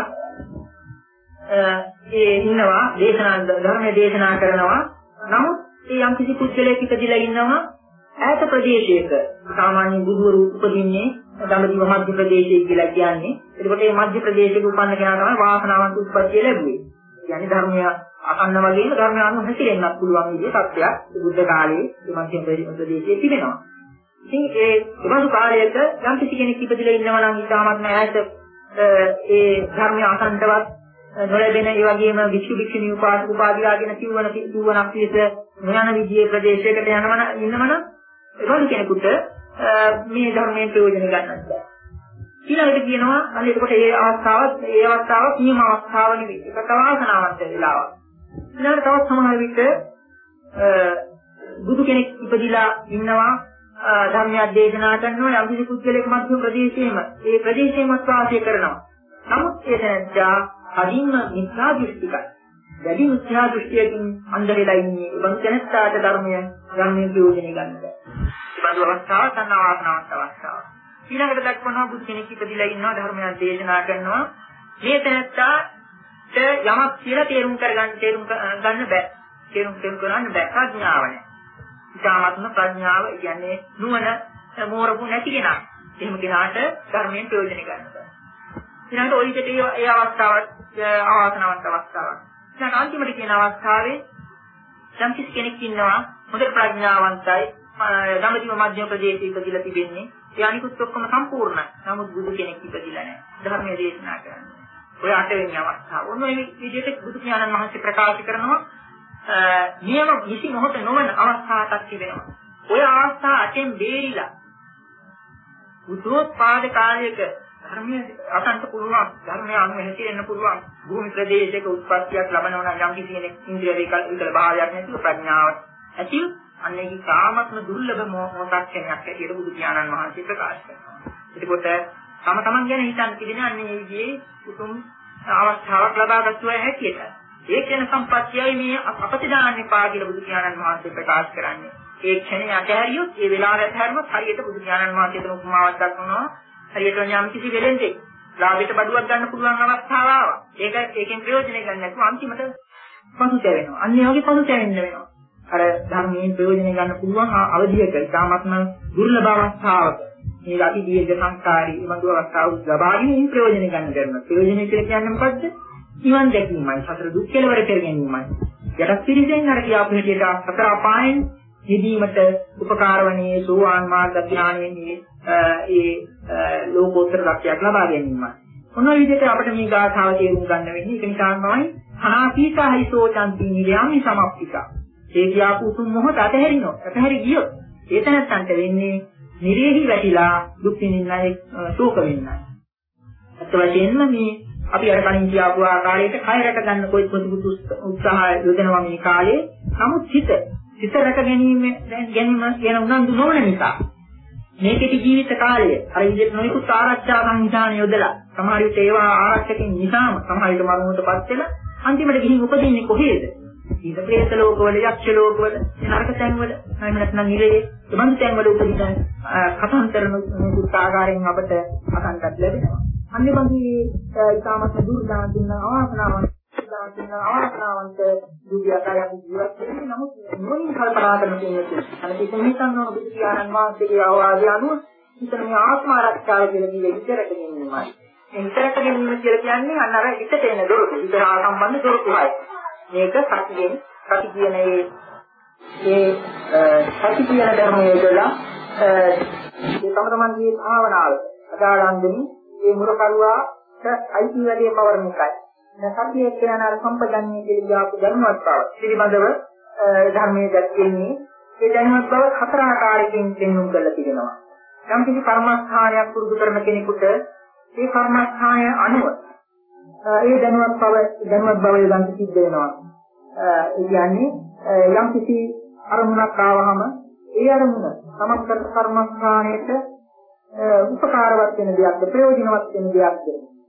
Speaker 2: ඒ ඉන්නවා දේශනා ධර්මයේ දේශනා කරනවා. නමුත් ඒ යම් කිසි පුද්ගලයෙක් ඉපදිලා ඉන්නවා ඈත ප්‍රදේශයක. සාමාන්‍ය බුදුවරු උපදින්නේ දඹදිව මධ්‍ය ප්‍රදේශයේ කියලා කියන්නේ. එතකොට මේ මධ්‍ය ප්‍රදේශයක උපන්න කෙනා තමයි වාසනාවන්ත උත්පත්තිය ලැබුවේ. කියන්නේ ධර්මය අකන්න වගේම ධර්මය අනුව හැසිරෙන්නත් පුළුවන් විදිහේ තත්ත්වයක් බුද්ධ කාලයේ මේ මධ්‍ය ප්‍රදේශයේ තිබෙනවා. ඉතින් ඒ බඳු කාලයක යම් කිසි කෙනෙක් ඉපදිලා ඉන්නවා නම් ඉතාමත්ම ඈත ඒ ධර්මය අසන්නවත් නොලැබෙන ඒ වගේම වික්ෂු වික්ෂුණී උපාසක උපාධියාගෙන සිවණ සිවණක් පිළිස මොන විදියේ ප්‍රදේශයකට යනවන ඉන්නවනම් ඒ වගේ කෙනෙකුට මේ ධර්මයෙන් ප්‍රයෝජන ගන්නත් බෑ. ඊළඟට කියනවා අන්න එතකොට ඒ අවස්ථාවත් ඒ අවස්ථාව කීම අවස්ථාව නෙවෙයි. ඒක තවාසනාවන්ත වෙලාවක්. ඊළඟට තවත් සමහර විට බුදු කෙනෙක් ඉපදිලා ඉන්නවා ධර්මයක් දේශනා කරනවා යම් කිසි පුද්ගලයෙක් මධ්‍ය ප්‍රදේශයේම ඒ ප්‍රදේශයේම වාසය කරනවා. නමුත් ඒ දැනජා කලින්ම මිත්‍යා දෘෂ්ටිකයි. වැඩි මිත්‍යා දෘෂ්ටියකින් අන්ධ වෙලා ඉන්නේ. ඒ වගේම ධර්මය ධර්මයෙන් ප්‍රයෝජන ගන්න බෑ. ඒ බඳු අවස්ථාව තනවාසනාවන්ත අවස්ථාවක්. ඊළඟට දක්වනවා බුදු කෙනෙක් ඉපදිලා ඉන්නවා ධර්මයක් දේශනා කරනවා. මේ තැනට යමක් කියලා තේරුම් කරගන්න තේරුම් ගන්න බෑ. තේරුම් තේරුම් කරන්න බෑ. ප්‍රඥාව නැහැ. ඉතාමත්ම ප්‍රඥාව කියන්නේ නුවණ මෝරපු නැති කෙනා. එහෙම කෙනාට ධර්මයෙන් ප්‍රයෝජන ගන්න බෑ. ඊළඟට ඔය විදිහට ඒ අවස්ථාවත් අවාසනාවන්ත අවස්ථාවක්. ඊළඟ අන්තිමට කියන අවස්ථාවේ යම් කිසි කෙනෙක් ඉන්නවා හොඳට ප්‍රඥාවන්තයි, ධම්මදිව මධ්‍යම ප්‍රදේශයක ඉපදිලා තිබෙන්නේ. ඒ අනිකුත් ඔක්කොම සම්පූර්ණයි. නමුත් බුදු කෙනෙක් ඉපදිලා නැහැ. ධර්මයේ දේශනා කරන්නේ. ඔය අටවෙනි අවස්ථාව. ඔන්න මේ විදිහට බුදු පියාණන් වහන්සේ ප්‍රකාශ කරනවා නියම කිසි මොහොත නොවන අවස්ථාවක් තිබෙනවා. ඔය අවස්ථා අටෙන් බේරිලා උද්දෝත්පාද කාලයක ධර්මයේ අසන්ත පුළුවන්, ධර්මයේ අනුව හැසිරෙන්න පුළුවන්, භූමි ප්‍රදේශයක උත්පත්තියක් ලබනවා නම් යම් කිසි කෙනෙක් ඉන්ද්‍රිය විකල්ප භාවයක් නැතිව ප්‍රඥාව ඇතිව අන්නේ සාමත්ම දුර්ලභ මොහොතක් හැටියට බුදු පියාණන් වහන්සේ ප්‍රකාශ කරනවා. එතකොට තම තමන් ගැන හිතන් කිදින අන්නේ මේ විදිහේ උතුම් අවස්ථාවක් ලබාගත්තු අය හැටියට. ඒ කියන සම්පත්තියයි මේ අපති දාන්න එපා කියලා බුදු පියාණන් වහන්සේ ප්‍රකාශ කරන්නේ. ඒ ක්ෂණය අතහැරියොත්, ඒ වෙලාවට අතහැරියොත් හරියට බුදු පියාණන් වහන්සේ දෙන උපමාවක් දක්වනවා. හරියට යම් කිසි වෙලෙන්දේ ලාභයට බඩුවක් ගන්න පුළුවන් අවස්ථාව ආවා. ඒක ඒකෙන් ප්‍රයෝජනය ගන්න නැතුව අන්තිමට පසුතැවෙනවා. අන්න ඒ වගේ පසුතැවෙන්න වෙනවා. අර ධර්මයෙන් ප්‍රයෝජනය ගන්න පුළුවන් අවධියක ඉතාමත්ම දුර්ලභ අවස්ථාවක මේ අති දීර්ඝ සංස්කාරී බඳු අවස්ථාවක් ලබාගෙන මේ ප්‍රයෝජනය ගන්න ගන්නවා. ප්‍රයෝජනය කියලා කියන්නේ මොකද්ද? නිවන් දැකීමයි. සතර දුක් කෙලවර කර ගැනීමයි. යටත් පිළිසෙන් අර කියාපු හැටියට සතර අපායන් නිදීමට උපකාර වන්නේ සෝවාන් මාර්ග ඥානයෙන් ඒ ලෝකෝත්තර ලක්ෂයක් ලබා ගැනීමයි. මොන විදිහට අපිට මේ ගාථාව තේරුම් ගන්න වෙන්නේ? ඒක නිසා තමයි අනාපීතයි සෝචන්ති නිරයමි සමප්පිකා. ඒ කියාපු උතුම් මොහොත අතහැරිනොත්, අතහැරි ගියොත් ඒක නැත්තන්ට වෙන්නේ නිරේහි වැටිලා දුක් විඳින්නයි, ශෝක වෙන්නයි. අත් වශයෙන්ම මේ අපි අර කලින් කියපු ආකාරයට කය රැක ගන්න කොයි පොදු උත්සාහය යොදනවා මේ කාලේ. නමුත් හිත හිත රැක ගැනීම ගැනීම කියන උනන්දු නොවන නිසා මේකේ ජීවිත කාලය අර විදිහට නොයෙකුත් ආරක්ෂා සංවිධාන යොදලා සමහර විට ඒවා ආරක්ෂකෙන් නිසාම සමහර විට මරණයටපත් වෙලා අන්තිමට ගිහින් උපදින්නේ කොහේද? ඊට ප්‍රේත ලෝකවල, යක්ෂ ලෝකවල, නරක තැන්වල, නැත්නම් නැත්නම් ඉරේ, සම්බන්ධ තැන්වල උපදින කතාන්තර නොයෙකුත් ආකාරයෙන් අපට අසන්නත් ලැබෙනවා. අන්නේ වගේ ඉතාමත් දුර්දාන දුන්න අවාසනාවන්ත දුන්න අවාසනාවන්ත දුර්යකාරයන් ජීවත් වෙන්නේ. නමුත් මොනින් කල්පනා කරන කෙනෙක් අනිත් කෙනෙක් හිතනවා බුදු පියාණන් වහන්සේගේ ආවාදය අනුව හිතන මේ ආත්ම ආරක්ෂාව කියලා කියේ විතරක නෙමෙයි. මේ විතරක නෙමෙයි කියලා කියන්නේ අන්න අර හිතට එන දොරටු, විතරා සම්බන්ධ දොරටුයි. මේක සතියෙන් සති කියන ඒ ඒ සති කියන ධර්මයේ දලා ඒ තම තමන්ගේ භාවනාව අදාළන්දෙනි මේ මුරකරුවාට අයිති වැඩේ පවරන එකයි. සතිය කියන අර සම්පජන්ණය කියලා ආපු ධර්මවත් බව පිළිබඳව ධර්මයේ දැක්වෙන්නේ ඒ ධර්මවත් බව හතර ආකාරයකින් දෙන්නුම් කරලා තිබෙනවා. යම් කිසි කර්මස්ථානයක් පුරුදු කරන කෙනෙකුට ඒ කර්මස්ථානය අනුව ඒ දැනුවත් බව දැනුවත් බව ගන්න සිද්ධ වෙනවා. ඒ කියන්නේ යම් කිසි අරමුණක් ආවහම ඒ අරමුණ සමස්ත කර්මස්ථානයේට උපකාරවත් වෙන දෙයක්ද, ප්‍රයෝජනවත් වෙන දෙයක්ද,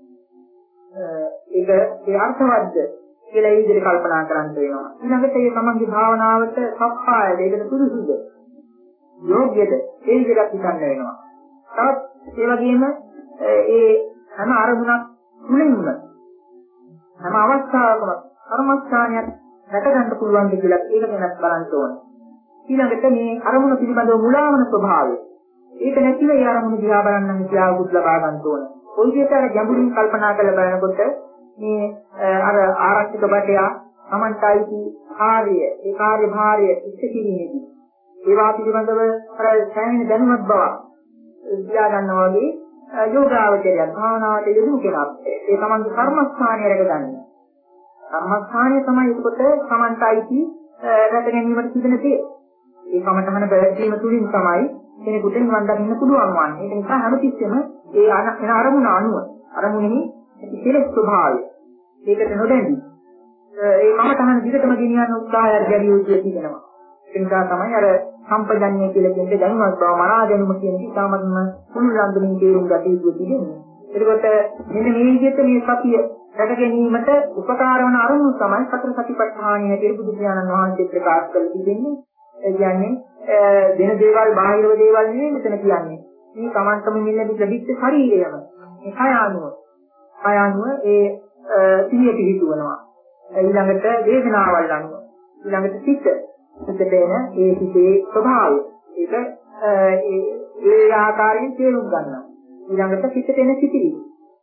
Speaker 2: ඒක ඒ අර්ථවත්ද කියලා ඒ විදිහට කල්පනා කරන්න වෙනවා. ඊළඟට ඒ තමන්ගේ භාවනාවට සප්පායද, ඒකට සුදුසුද, යෝග්‍යද, ඒ විදිහට හිතන්න වෙනවා. තවත් ඒ වගේම ඒ හැම අරමුණක් තුළින්ම හැම අවස්ථාවකම කර්මස්ථානයක් රැක ගන්න පුළුවන් ද කියලා ඒක ගැනත් බලන්න ඕනේ. ඊළඟට මේ අරමුණ පිළිබඳව මුලාවන ස්වභාවය. ඒක නැතිව ඒ අරමුණ දිහා බලන්න විද්‍යාවකුත් ලබා ගන්න ඕනේ. ඔය විදිහට අර ගැඹුරින් කල්පනා කරලා බලනකොට මේ අර ආරක්ෂක බටය සමන්තයිති කාර්ය, ඒ කාර්ය භාරය ඉෂ්ට කිරීමේදී ඒවා පිළිබඳව අර සෑහෙන දැනුවත් බව දිහා ගන්නවා වගේ යෝගාවචරය භාවනාවට යෙදුණු කෙනා ඒ තමන්ගේ කර්මස්ථානය රැක ගන්න. කර්මස්ථානය තමයි ඒකට සමන්තයිති රැක ගැනීමට තිබෙන දේ. ඒ කමතහන බැලීම තුලින් තමයි කෙනෙකුට නිවන් දකින්න පුළුවන් වන්නේ. ඒක නිසා හැමතිස්සෙම ඒ එන අරමුණ අනුව අරමුණෙහි කෙලෙස් ස්වභාවය ඒකට නොදැනී ඒ කමතහන දිගටම ගෙනියන්න උත්සාහය ගැරිය යුතු තියෙනවා. ඒ නිසා තමයි අර සම්පජන්ණය කියලා කියන්නේ දැනුවත් බව මනා දැනුම කියන එක ඉතාමත්ම මුළුල්ලන්දමින් තේරුම් ගත යුතු දෙන්නේ. එතකොට මෙන්න මේ විදිහට මේ සතිය රැක ගැනීමට උපකාර වන අරමුණු තමයි සතර සතිපට්ඨානය හැටියට බුදු පියාණන් වහන්සේ ප්‍රකාශ කරලා තිබෙන්නේ. ඒ කියන්නේ දෙන දේවල් බාහිරව දේවල් නෙවෙයි මෙතන කියන්නේ. මේ Tamanටම මෙන්න ලැබිච්ච ශරීරයම මේ කය අනුව කය අනුව ඒ සිහිය පිහිටුවනවා. ඊළඟට වේදනාවල් අනුව ඊළඟට සිත සිතට එන ඒ සිතේ ස්වභාවය ඒක ඒ ඒ ආකාරයෙන් තේරුම් ගන්නවා. ඊළඟට සිතට එන සිතිවිලි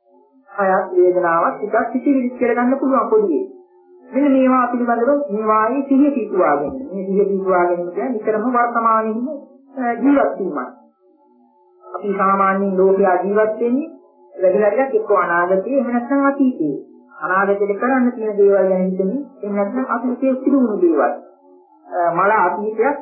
Speaker 2: හයත් වේදනාවක් ටිකක් සිතිවිලි කියලා ගන්න පුළුවන් පොඩියේ. මෙන්න මේවා පිළිබඳව මේවායේ සිහිය පිටුවා ගැනීම. මේ සිහිය පිටුවා ගැනීම කියන්නේ විතරම වර්තමානයේ ජීවත් වීමයි. අපි සාමාන්‍යයෙන් ලෝකයා ජීවත් වෙන්නේ වැඩිලක් එක්ක අනාගතයේ එහෙම නැත්නම් අතීතයේ. අනාගතයේ කරන්න තියෙන දේවල් ගැන හිතන්නේ එහෙම නැත්නම් අතීතයේ සිදුවුණු දේවල්. මල අතීතයක්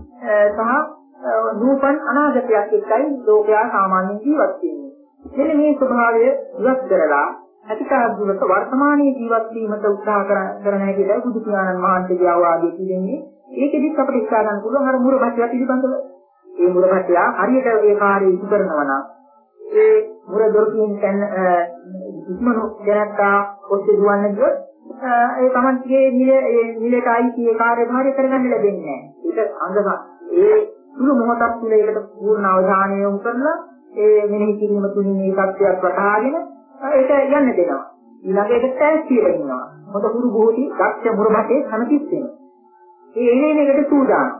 Speaker 2: සහ නූපන් අනාගතයක් එක්කයි ලෝකයා සාමාන්‍යයෙන් ජීවත් වෙන්නේ. මෙන්න මේ ස්වභාවය ඉවත් කරලා අතිකාදුරක වර්තමානයේ ජීවත් වීමට උත්සාහ කරන හැටියට බුදු පියාණන් වහන්සේගේ අවවාදයේ තියෙන්නේ. ඒකෙදිත් අපිට ඉස්සා ගන්න පුළුවන් අර මුරපත්‍ය පිළිබඳව. ඒ මුරපත්‍ය හරියට ඒ කාර්යය ඉටු කරනවා නම් ඒ මුර දොරකින් දැන් ඉක්මනු දැනත්තා ඔස්සේ දුවන්නේ ගියොත් ඒ තමන්ගේ නිල නිලට ආйти ඒ කාර්යභාරය කරගන්න ලැබෙන්නේ නැහැ. ඒක අංගම ඒ සුළු මොහොතක් තුළ ඒකට පූර්ණ අවධානය යොමු කරලා ඒ මෙනෙහි කිරීම තුලින් මේ සත්‍යයක් වටහාගෙන ඒක යන්න දෙනවා. ඊළඟ එකට ටැක්ස් කියලා ඉන්නවා. මොකද හුරු බොහෝටි දක්ෂ මුරබටේ හැමතිස්සෙම. ඒ එනේ එකට සූදානම්.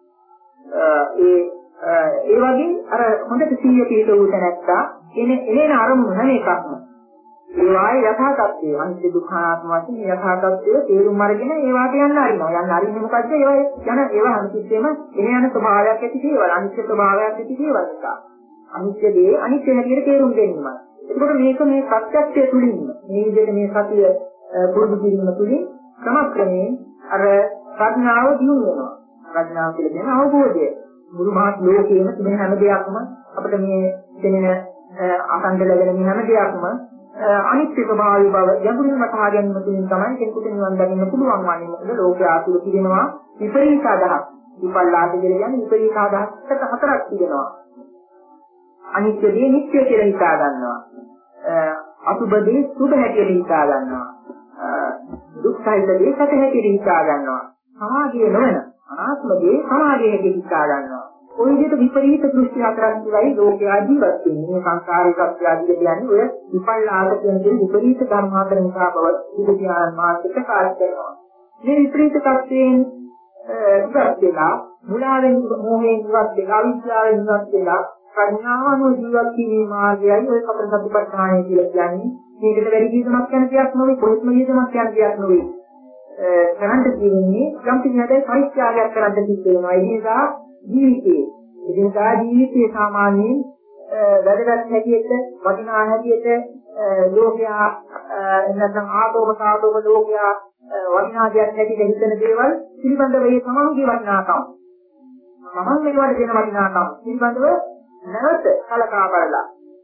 Speaker 2: ඒ ඒ වගේ අර හොඳට සීය පිටු නැත්තා එනේ එනේ අරමුණු හැම එකක්ම. ඒ වායේ යථා තත්ත්වය අනිත්‍ය දුක්ඛානාත්ම වශයෙන් යථා තත්ත්වය තේරුම් අරගෙන ඒ වාට යන්න අරිනවා. යන්න අරින්නේ මොකද්ද? ඒවා යන ඒවා අනිත්‍යෙම එනේ යන ස්වභාවයක් ඇති දේවල්. අනිත්‍ය ස්වභාවයක් ඇති දේවල් නිසා. අනිත්‍ය දේ අනිත්‍ය හැටියට තේරුම් ගැනීමයි. ඒකෝට මේක මේ ප්‍රත්‍යක්ෂය තුලින්ම මේ විදිහට මේ සතිය පුරුදු කිරීම තුලින් ක්‍රමක්‍රමයෙන් අර ප්‍රඥාව දියුණු වෙනවා. ප්‍රඥාව කියලා කියන අවබෝධය. මුළු මහත් ලෝකයේම තිබෙන හැම දෙයක්ම අපිට මේ දෙනෙන අසංග ලැබෙන මේ හැම දෙයක්ම අනිත්‍ය ස්වභාවය බව යඳුරින් වටහා ගැනීම තුළින් තමයි කෙනෙකුට නිවන් දකින්න පුළුවන් වන්නේ. මොකද ලෝකයේ ආතුල තිබෙනවා විපරීත අදහස්. විපල්ලාස කියලා කියන්නේ විපරීත අදහස්කට හතරක් තිබෙනවා. අනිත්‍ය දේ නිත්‍ය කියලා හිතා ගන්නවා. අසුබ දේ සුබ හැටියට හිතා ගන්නවා. දුක්ඛයිත දේ සැප හැටියට හිතා ගන්නවා. සමාධිය නොවන අනාත්ම දේ සමාධිය හැටියට හිතා ගන්නවා. ඔය විදිහට විපරීත දෘෂ්ටි හතරක් ඉවයි ලෝකයා ජීවත් වෙන්නේ. මේ සංසාරේ සත්‍ය ආදී කියන්නේ ඔය විපල්ලාස කියන දේ විපරීත ධර්ම හතර නිසා බව බුදුපියාණන් වහන්සේ ප්‍රකාශ කරනවා. මේ විපරීත තත්ත්වයෙන් ඉවත් වෙලා මුලාවෙන් මොහයෙන් ඉවත් වෙලා අවිද්‍යාවෙන් ඉවත් වෙලා ප්‍රඥාවන ජීවත් වීමේ මාර්ගයයි ඔය සතර සතිපට්ඨානය කියලා කියන්නේ. මේකට වැඩි ජීවිතයක් යන දෙයක් නෙවෙයි, කොහොමද ජීවිතයක් යන දෙයක් නෙවෙයි. කරන්න තියෙන්නේ යම් කිසිමකට පරිත්‍යාගයක් කරන්න සිද්ධ වෙනවා. ඒ නිසා ජීවිතේ ඒ නිසා ජීවිතේ සාමාන්‍යයෙන් වැඩගත් හැටියට වටිනා හැටියට ලෝකයා නැත්නම් ආතෝම සාතෝම ලෝකයා වටිනා දෙයක් හැටියට හිතන දේවල් පිළිබඳව මේ සමාජීය වටිනාකම් සමාජ මේවට දෙන වටිනාකම් පිළිබඳව නැවත කලකා බලලා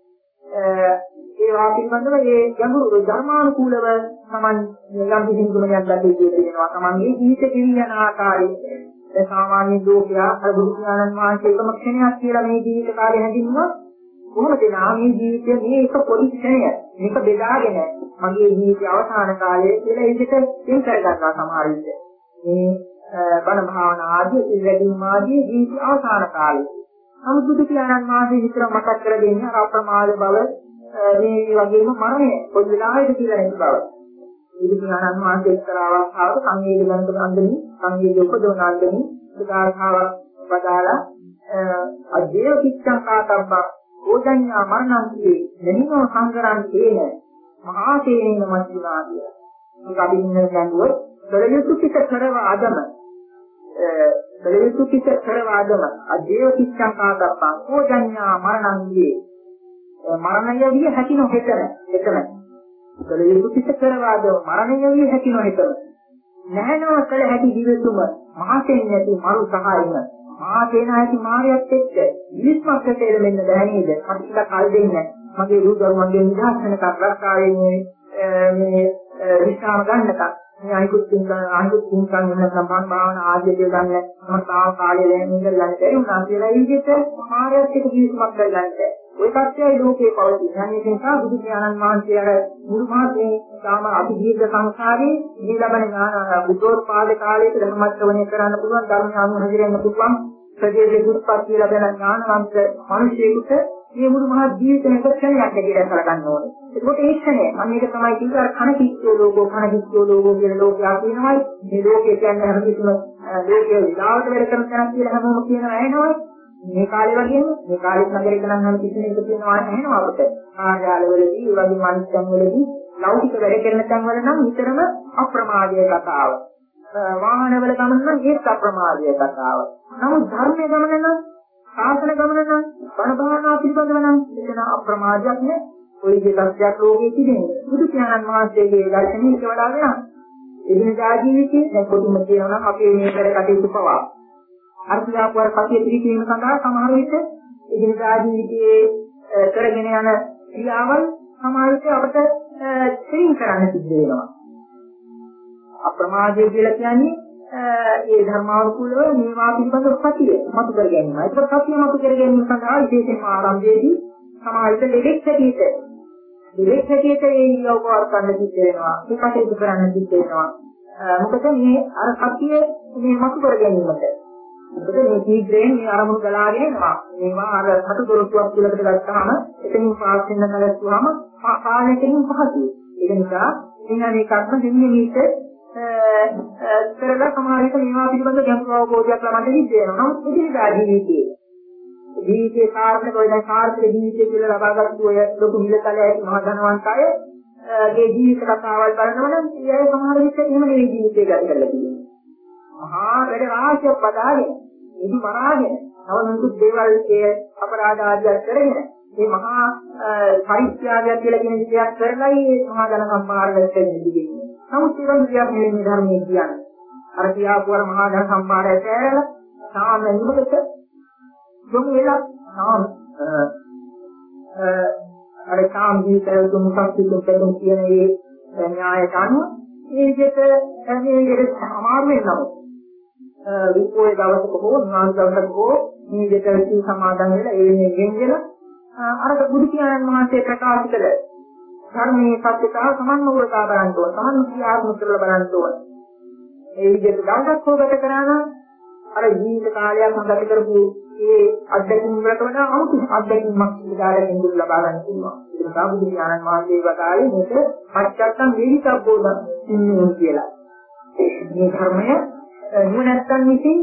Speaker 2: ඒ පිළිබඳව ඒ ගැඹුරු ධර්මානුකූලව සමන් යම් කිසි ගුණයක් දැකී තියෙනවා. සමන්ගේ ජීවිත කිරි යන ආකාරය ඒ සාමාන්‍ය ලෝකයා අර බුදු ඥානන් වහන්සේකම ක්ෂණයක් කියලා මේ ජීවිත කාලය හැඳින්වුවා. කොහොමද මේ ජීවිතය මේ එක පොඩි ක්ෂණය මේක බෙදාගෙන මගේ ජීවිතයේ අවසාන කාලය කියලා ඒකට තින් කරගන්නවා සමහර විට. මේ බණ භාවනා ආදී ඉල්ලීම් ආදී ජීවිතයේ අවසාන කාලය. නමුත් බුදු පියාණන් වහන්සේ විතර මතක් කර දෙන්නේ අප්‍රමාද බව මේ වගේම මරණය කොයි වෙලාවෙද කියලා නේද බව. බුදු පියාණන් වහන්සේ එක්තරා අවස්ථාවක සංවේද ගණක අන්දමින් සංවේද උපදවන අන්දමින් උදාහරණාවක් වදාලා අධේව කිච්ඡං කාතබ්බ ඕජඤ්ඤා මරණන්ති දෙනිනෝ සංගරන් තේන මහා තේනේන මච්චුනාදිය. මේක අපි ඉන්න ගන්නුවොත් දරයුතු පිට කරව ආදම දරයුතු පිට කරව ආදම අධේව කිච්ඡං කාතබ්බ ඕජඤ්ඤා මරණන්ති මරණය විය හැකි නොහෙතන එතන දරයුතු පිට කරව ආදම මරණය විය හැකි නොහෙතන නැහැනව කළ හැකි දිවතුම මහතෙන් නැති මරු සහායම මහතේන ඇති මායත් එක්ක විස්මක්කට එළෙන්න බෑ නේද? අපිට කල් දෙන්න මගේ දුරුදරුවන්ගේ නිදහස් වෙනකම් රක්කාවේ මේ විශ්‍රාම ගන්නකම් මේ අනිකුත් තුන් අනිකුත් තුන් කන් වෙන සම්බන්ධ භාවනා ආදී දේ ගන්න මම තාම කාලය දැන් ඉඳලා යන්න බැරි වුණා කියලා ඒ විදිහට මායත් එක්ක විස්මක් කරගන්න. ඔය කච්චයි ලෝකේ පවතින. අනේ ඒ නිසා බුදු ඥානන් වහන්සේ අර මුළු මාතේ තාම අති දීර්ඝ සංසාරේ මේ ලබන ඥාන බුද්ධෝත්පාද කාලයේ ධර්මස්වණය කරන්න පුළුවන් ධර්ම අනුහදිරෙන්න පුළුවන් ප්‍රදේශේ දුක්පත් ලැබෙන ඥානවන්ත මිනිසෙකුට මේ මුළු මහත් ජීවිතේ ක්ෂණයක් කියලා කරගන්න ඕනේ. ඒකෝට ඒ ක්ෂණය මම මේක තමයි කිව්වේ අර කන කිච්චෝ ලෝකෝ කන කිච්චෝ ලෝකෝ කියන ලෝකයා කියනවා. මේ ලෝකේ කියන්නේ හැම කිසිම ලෝකයේ විලාවට වැඩ කරන තැනක් කියලා හැමෝම කියනවා ඇහෙනවා. මේ කාලේ වගේම මේ කාලේ නගරයක නම් හැම කිසිම එක තියෙනවා නැහෙනවා අපිට. ආජාලවලදී ඒ වගේ මානසිකම් වලදී ලෞකික වැඩ කරන තැන්වල නම් විතරම අප්‍රමාදයේ කතාව. වාහනවල ගමන නම් ඒත් අප්‍රමාදයේ කතාව. නමුත් ධර්මයේ ගමන නම් සාසන ගමන නම් බණ භාවනා පිළිබඳව නම් එතන අප්‍රමාදයක් නේ. ඔය දෙකක් ලෝකයේ තිබෙන්නේ. බුදු පියාණන් වහන්සේගේ දර්ශනීය වඩා වෙනවා. එදිනදා ජීවිතයේ දැන් කොටිම කියනවා නම් අපේ මේ වැඩ කටයුතු පවා අර්ථයාපවර කතිය පිළිගැනීම සඳහා සමහර විට එදිනදා ජීවිතයේ කරගෙන යන ක්‍රියාවල් සමහර විට අපට ත්‍රින් කරන්න සිද්ධ වෙනවා. අප්‍රමාදය කියලා කියන්නේ ඒ ධර්මානුකූලව මේවා පිළිබඳව කතිය මතු කර ගැනීම. ඒක කතිය මතු කර ගැනීම සඳහා විශේෂයෙන්ම ආරම්භයේදී සමහර විට දෙලෙක් හැටියට දෙලෙක් හැටියට ඒ ඉලවකවර ගන්න සිද්ධ වෙනවා. මේ කටයුතු කරන්න සිද්ධ වෙනවා. මොකද මේ අර කතිය මේ මතු කර ගැනීමට මොකද මේ සීග්‍රයෙන් මේ අරමුණු ගලාගෙන එනවා. මේවා අර හතු දොරටුවක් පිළිකට ගත්තාම එතනින් පාස් වෙන කලස්සුවාම පාලනයෙන් පහසුයි. ඒක නිසා ඉන්න එකක්ම දෙන්නේ මේක කරලා සමහර විට මේවා පිළිබඳ ගැඹුරු අවබෝධයක් ලබන්න සිද්ධ වෙනවා. නමුත් එදිනෙදා ජීවිතයේ ජීවිතේ කාර්යක ඔය දැන් කාර්යක ජීවිතය කියලා ලබාගත්තු ඔය ලොකු මිලතලයේ මහ ධනවන්ත අය ගේ ජීවිත කතාවල් බලනවනම් ඒ අය සමහර විට එහෙම නෙවෙයි ජීවිතය ගත කරලා තියෙන්නේ. මහා වැඩ රාශියක් පදාගෙන ඉදි මරාගෙන නවනුත් දේවල් ඒ අපරාධ ආදියක් කරගෙන මේ මහා පරිත්‍යාගයක් කියලා කියන විදියක් කරලායි මහා ධන සම්භාර වෙන්නේ දිගෙන්නේ. නමුත් ඒ වගේ දෙයක් නෙවෙයි ධර්මයේ කියන්නේ. අර කියාපුවර මහා ධන සම්භාරය ඇතැරලා සාමාන්‍ය නිමකට යොමු වෙලා නාම අර කාම ජීවිතය තුන් පස්සේ තුන් කියන ඒ න්‍යායට අනුව මේ විදිහට මේ විදිහට අමාරු වෙනවා. විපෝය දවසක හෝ නාම දවසක හෝ මේ විදිහට සමාදන් වෙලා ඒ මේ ගෙන්ගෙන අර බුදු පියාණන් වහන්සේ ප්‍රකාශ කළ ධර්මයේ සත්‍යතාව සමන්ව උරගා බලන්න ඕන. සමන් ක්‍රියාත්මක කරලා බලන්න ඕන. ඒ විදිහට දවසක් හෝ ගත කරා නම් අර ජීවිත කාලයක් ගත කරපු ඒ අත්දැකීම් වලට වඩා අමුතු අත්දැකීමක් ඉදාලා ඉඳුල් ලබා ගන්න පුළුවන්. ඒක නිසා බුදු පියාණන් වහන්සේ වදාළේ මේක පච්චත්තම් වේදිතබ්බෝද ඉන්නේ කියලා. මේ ධර්මය නුවණැත්තන් විසින්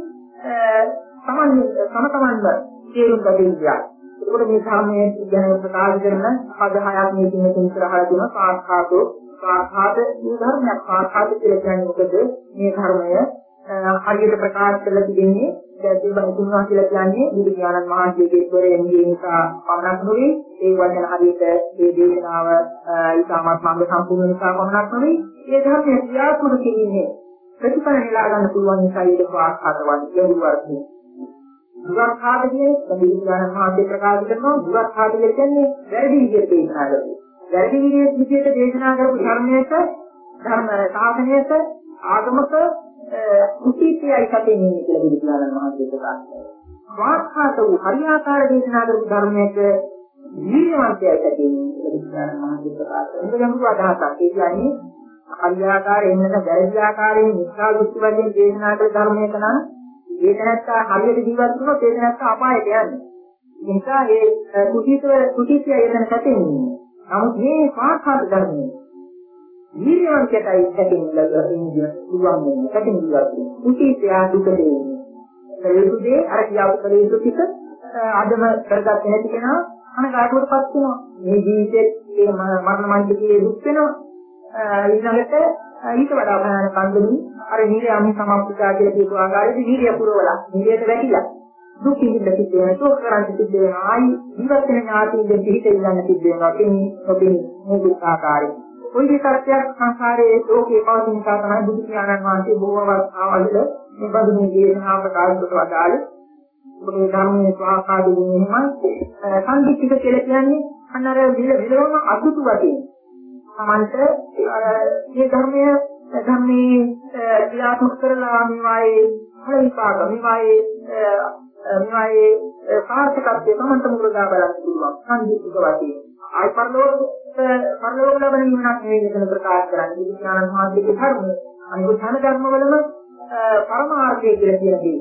Speaker 2: සමන් සම සමන්ව තේරුම් ගත යුතුයි. ඒකට මේ ධර්මයේ ගැන ප්‍රකාශ කරන පද හයක් මේකින් මෙතන ඉස්සරහට දෙනවා. සාක්ෂාතෝ සාක්ෂාත මේ ධර්මයක් සාක්ෂාත කියලා කියන්නේ මොකද? මේ ධර්මය හරියට ප්‍රකාශ කරලා තිබෙන්නේ දැන් බඳුන්වා කියලා කියන්නේ බුදු ඥානන් මහන්සියගේ ස්වරයෙන් නිසා පමණක් නෙවෙයි ඒ වචන හරියට මේ දේශනාව ඊටමත් මඟ සම්පූර්ණ නිසා පමණක් නෙවෙයි ඒ ධර්මයේ ක්‍රියාත්මක කිරීමේ ප්‍රතිඵල නෙලා ගන්න පුළුවන් නිසා ඒක වාස්තවවත් ගැඹුරුයි. දුරඛාත කියන්නේ බුදු ඥානන් මහන්සිය ප්‍රකාශ කරනවා දුරඛාත කියන්නේ වැරදි විදිහට දේශනා කරනවා. වැරදි විදිහට දේශනා කරපු ධර්මයට ධර්ම සාසනයට ආගමක උචිතයයි කතින්නේ කියලා බුදු පියාණන් වහන්සේ ප්‍රකාශ කළා. වාක්ඛාත වූ හරියාකාර දේශනා කරපු ධර්මයක ජීවන්තයයි කතින්නේ කියලා බුදු පියාණන් වහන්සේ ප්‍රකාශ කළා. ඒක ගැඹුරු අදහසක්. ඒ කියන්නේ හරියාකාරයෙන් එන්නත වැරදි ආකාරයෙන් මිත්‍යා දෘෂ්ටි වලින් දේශනා කළ ධර්මයක නම් ඒක නැත්තා හරියට ජීවත් වුණොත් ඒක නැත්තා අපායට යන්නේ. ඒ නිසා ඒ කුටිත කුටිතය එතන කතින්නේ. නමුත් මේ වාක්ඛාත ධර්මයේ ජීවන්තයයි කතින්නේ ලබන්නේ පුළුවන් වෙන කතින්නේ ලබන්නේ. කුටිතය දුක දෙන්නේ. ඒකේ අර කියාපු කලේ දුක අදම කරගත්තේ නැති කෙනා අනගාටුවටපත් වෙනවා. මේ ජීවිතයේ මරණ මංචකයේ දුක් වෙනවා. ඊළඟට ඊට වඩා භයානක කන්දෙනි අර නිරය අමි සමාප්තිකා කියලා කියපු ආකාරයේ නිරය පුරවලා නිරයට වැටිලා දුක් විඳින්න සිද්ධ වෙනවා. ශෝක කරන්න සිද්ධ වෙනවා. ආයි ජීවත් වෙන ඥාතියින්ගෙන් පිළිත ඉල්ලන්න සිද්ධ වෙනවා. එන්නේ ඔබේ මේ දුක් ආකාරයේ. කොයි විතරක් සංසාරයේ ලෝකේ පවතින නිසා තමයි බුදු පියාණන් වහන්සේ බොහෝ අවස්ථාවල මේ බඳු මේ දේශනා ප්‍රකාශ කරලා දාලේ. ඔබේ ධර්මයේ ස්වාකාරී වෙනීමයි සංකීර්ණ කියලා කියන්නේ අන්නර විල විලවම අදුතු වගේ. සමන්ත මේ ධර්මයේ ධර්මයේ ක්‍රියාත්මක කරලා මේවායේ ඵල විපාක මේවායේ මේවායේ සාර්ථකත්වය සමන්ත මුලදා බලන්න පුළුවන් සංකීර්ණ වගේ. ආයි පරලෝක පරලෝක ලබන නිවනක් නෙවෙයි එතන ප්‍රකාශ කරන්නේ විඥාන මහත්කේ ධර්මය. අනිත් ධන ධර්මවලම පරමාර්ථය කියලා කියන්නේ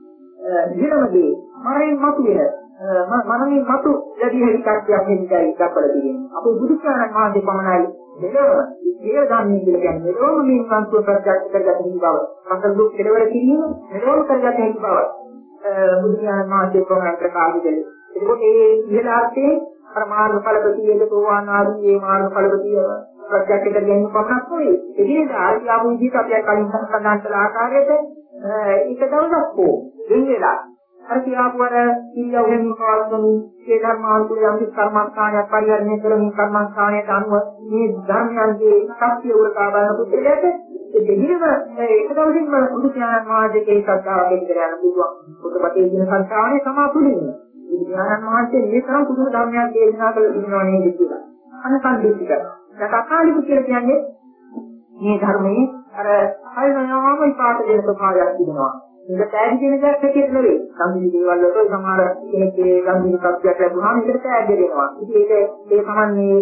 Speaker 2: ඉහළමදී මරණය මතු වෙන මරණය මතු යදී හරි කර්තව්‍යයක් හිමිකයි දක්වලා තියෙනවා. අපේ බුදු ඥාන මහත්කේ පමණයි දෙලව ඒ ධර්මයේ කියලා කියන්නේ මෙලොව මේ සංස්කෘත ප්‍රත්‍යක්ෂ කරගත හැකි බව. මතක දුක් කෙලවර කිරීම මෙලොව කරගත හැකි බව. බුද්ධ මාර්ගයේ කොහොමද ප්‍රකාශ දෙන්නේ. ඒකෝට මේ ඉහළාර්ථයේ අර මාර්ගඵලපතියේ තෝවාන ආදී මේ මාර්ගඵලපතිය ප්‍රත්‍යක්ෂ කර ගැනීම පමණක් නෙවෙයි. ඒකේ ආර්යාවු විදිහට අපි කලින් සඳහන් කළ ආකාරයට ඒක දවසක් හෝ වෙන වෙලා අර කියාපු අර ඉරියව්වෙන් පාවතුණු ඒ ධර්මානුකූල යම් කර්මස්ථානයක් පරිහරණය කරමින් කර්මස්ථානයට අනුව මේ ධර්මයන්ගේ ශක්තිය උරකා බලන පුද්ගලයාට ඒ දෙහිම ඒක දවසින්ම බුදු ඥාන මාර්ගයේ ශ්‍රද්ධාව දෙන්න යන පුළුවන්. බුදුපතේ දින සංස්කාරයේ සමාපුලින්න. බුදු ඥාන මාර්ගයේ මේ තරම් පුදුම ධර්මයක් දේශනා කළ ඉන්නවා නේද කියලා. අනසන්දිතික. දැන් අකාලික කියලා කියන්නේ මේ ධර්මයේ අර හයනයාම විපාක දෙන ස්වභාවයක් තිබෙනවා. මේක තෑගි දෙන දෙයක් හැටියට නෙවෙයි. සම්පූර්ණ දේවල් වලට සමහර කෙනෙක්ගේ ගම්බීර තත්ත්වයක් ලැබුණාම ඒකට තෑගි දෙනවා. ඉතින් ඒක ඒ සමන්නේ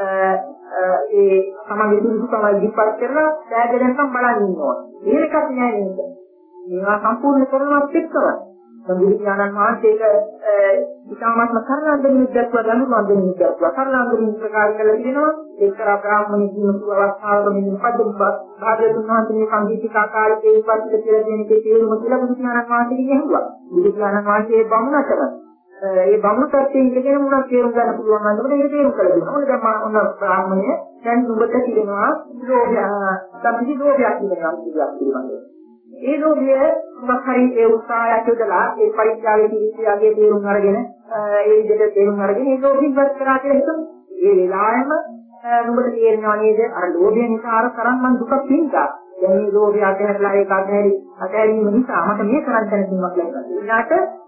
Speaker 2: ඒ සමගි දුරු තමයි දීපත් කරලා තෑගි දෙනකම් බලන් ඉන්නවා. මේකක් නෑ නේද? මේවා සම්පූර්ණ කරනවත් එක්කම සම්බුද්ධ ඥානන් වහන්සේක ඉතාමත්ම සරලංගමින් දක්වා ගනුවන්දමින් දක්වා සරලංගමින් ප්‍රකාශ කළ තියෙනවා. ඒකරා බ්‍රාහ්මණ ජීවිත අවස්ථාවක මේ පදපත් භාග්‍යතුන් වහන්සේ මේ සංගීතික ආකාරයේ ඉපත් කියලා කියන එකේ තේරුම කියලා බුදු ඥානන් වහන්සේගෙන් අහුවා. බුදු ඥානන් වහන්සේ බමුණටම ඒ බමුණු තත්ත්වයේ ඉඳගෙන මොනවද තේරුම් ගන්න පුළුවන් නම් ඒක තේරුම් කළ දෙනවා. මොකද දැන් ඔන්න බ්‍රාහ්මණය දැන් උඹට කියනවා ලෝභය තමයි ලෝභයක් කියනවා කියලා. ඒ ලෝභය මොකක්hari ඒ උත්සාහයක් යොදලා ඒ පරිත්‍යාගයේ කිරියාගේ තේරුම් අරගෙන ඒ විදිහට තේරුම් අරගෙන ඒ ලෝභය ඉවත් කරා කියලා හිතමු. ඒ වෙලාවෙම නුඹට තේරෙනවා නේද අර ලෝභය නිසා අර තරම් මම දුක පින්දා. දැන් මේ ලෝභය අතහැරලා ඒක අතහැරි අතහැරීම නිසා මට මේ තරම් දැනීමක් ලැබුණා. ඊළාට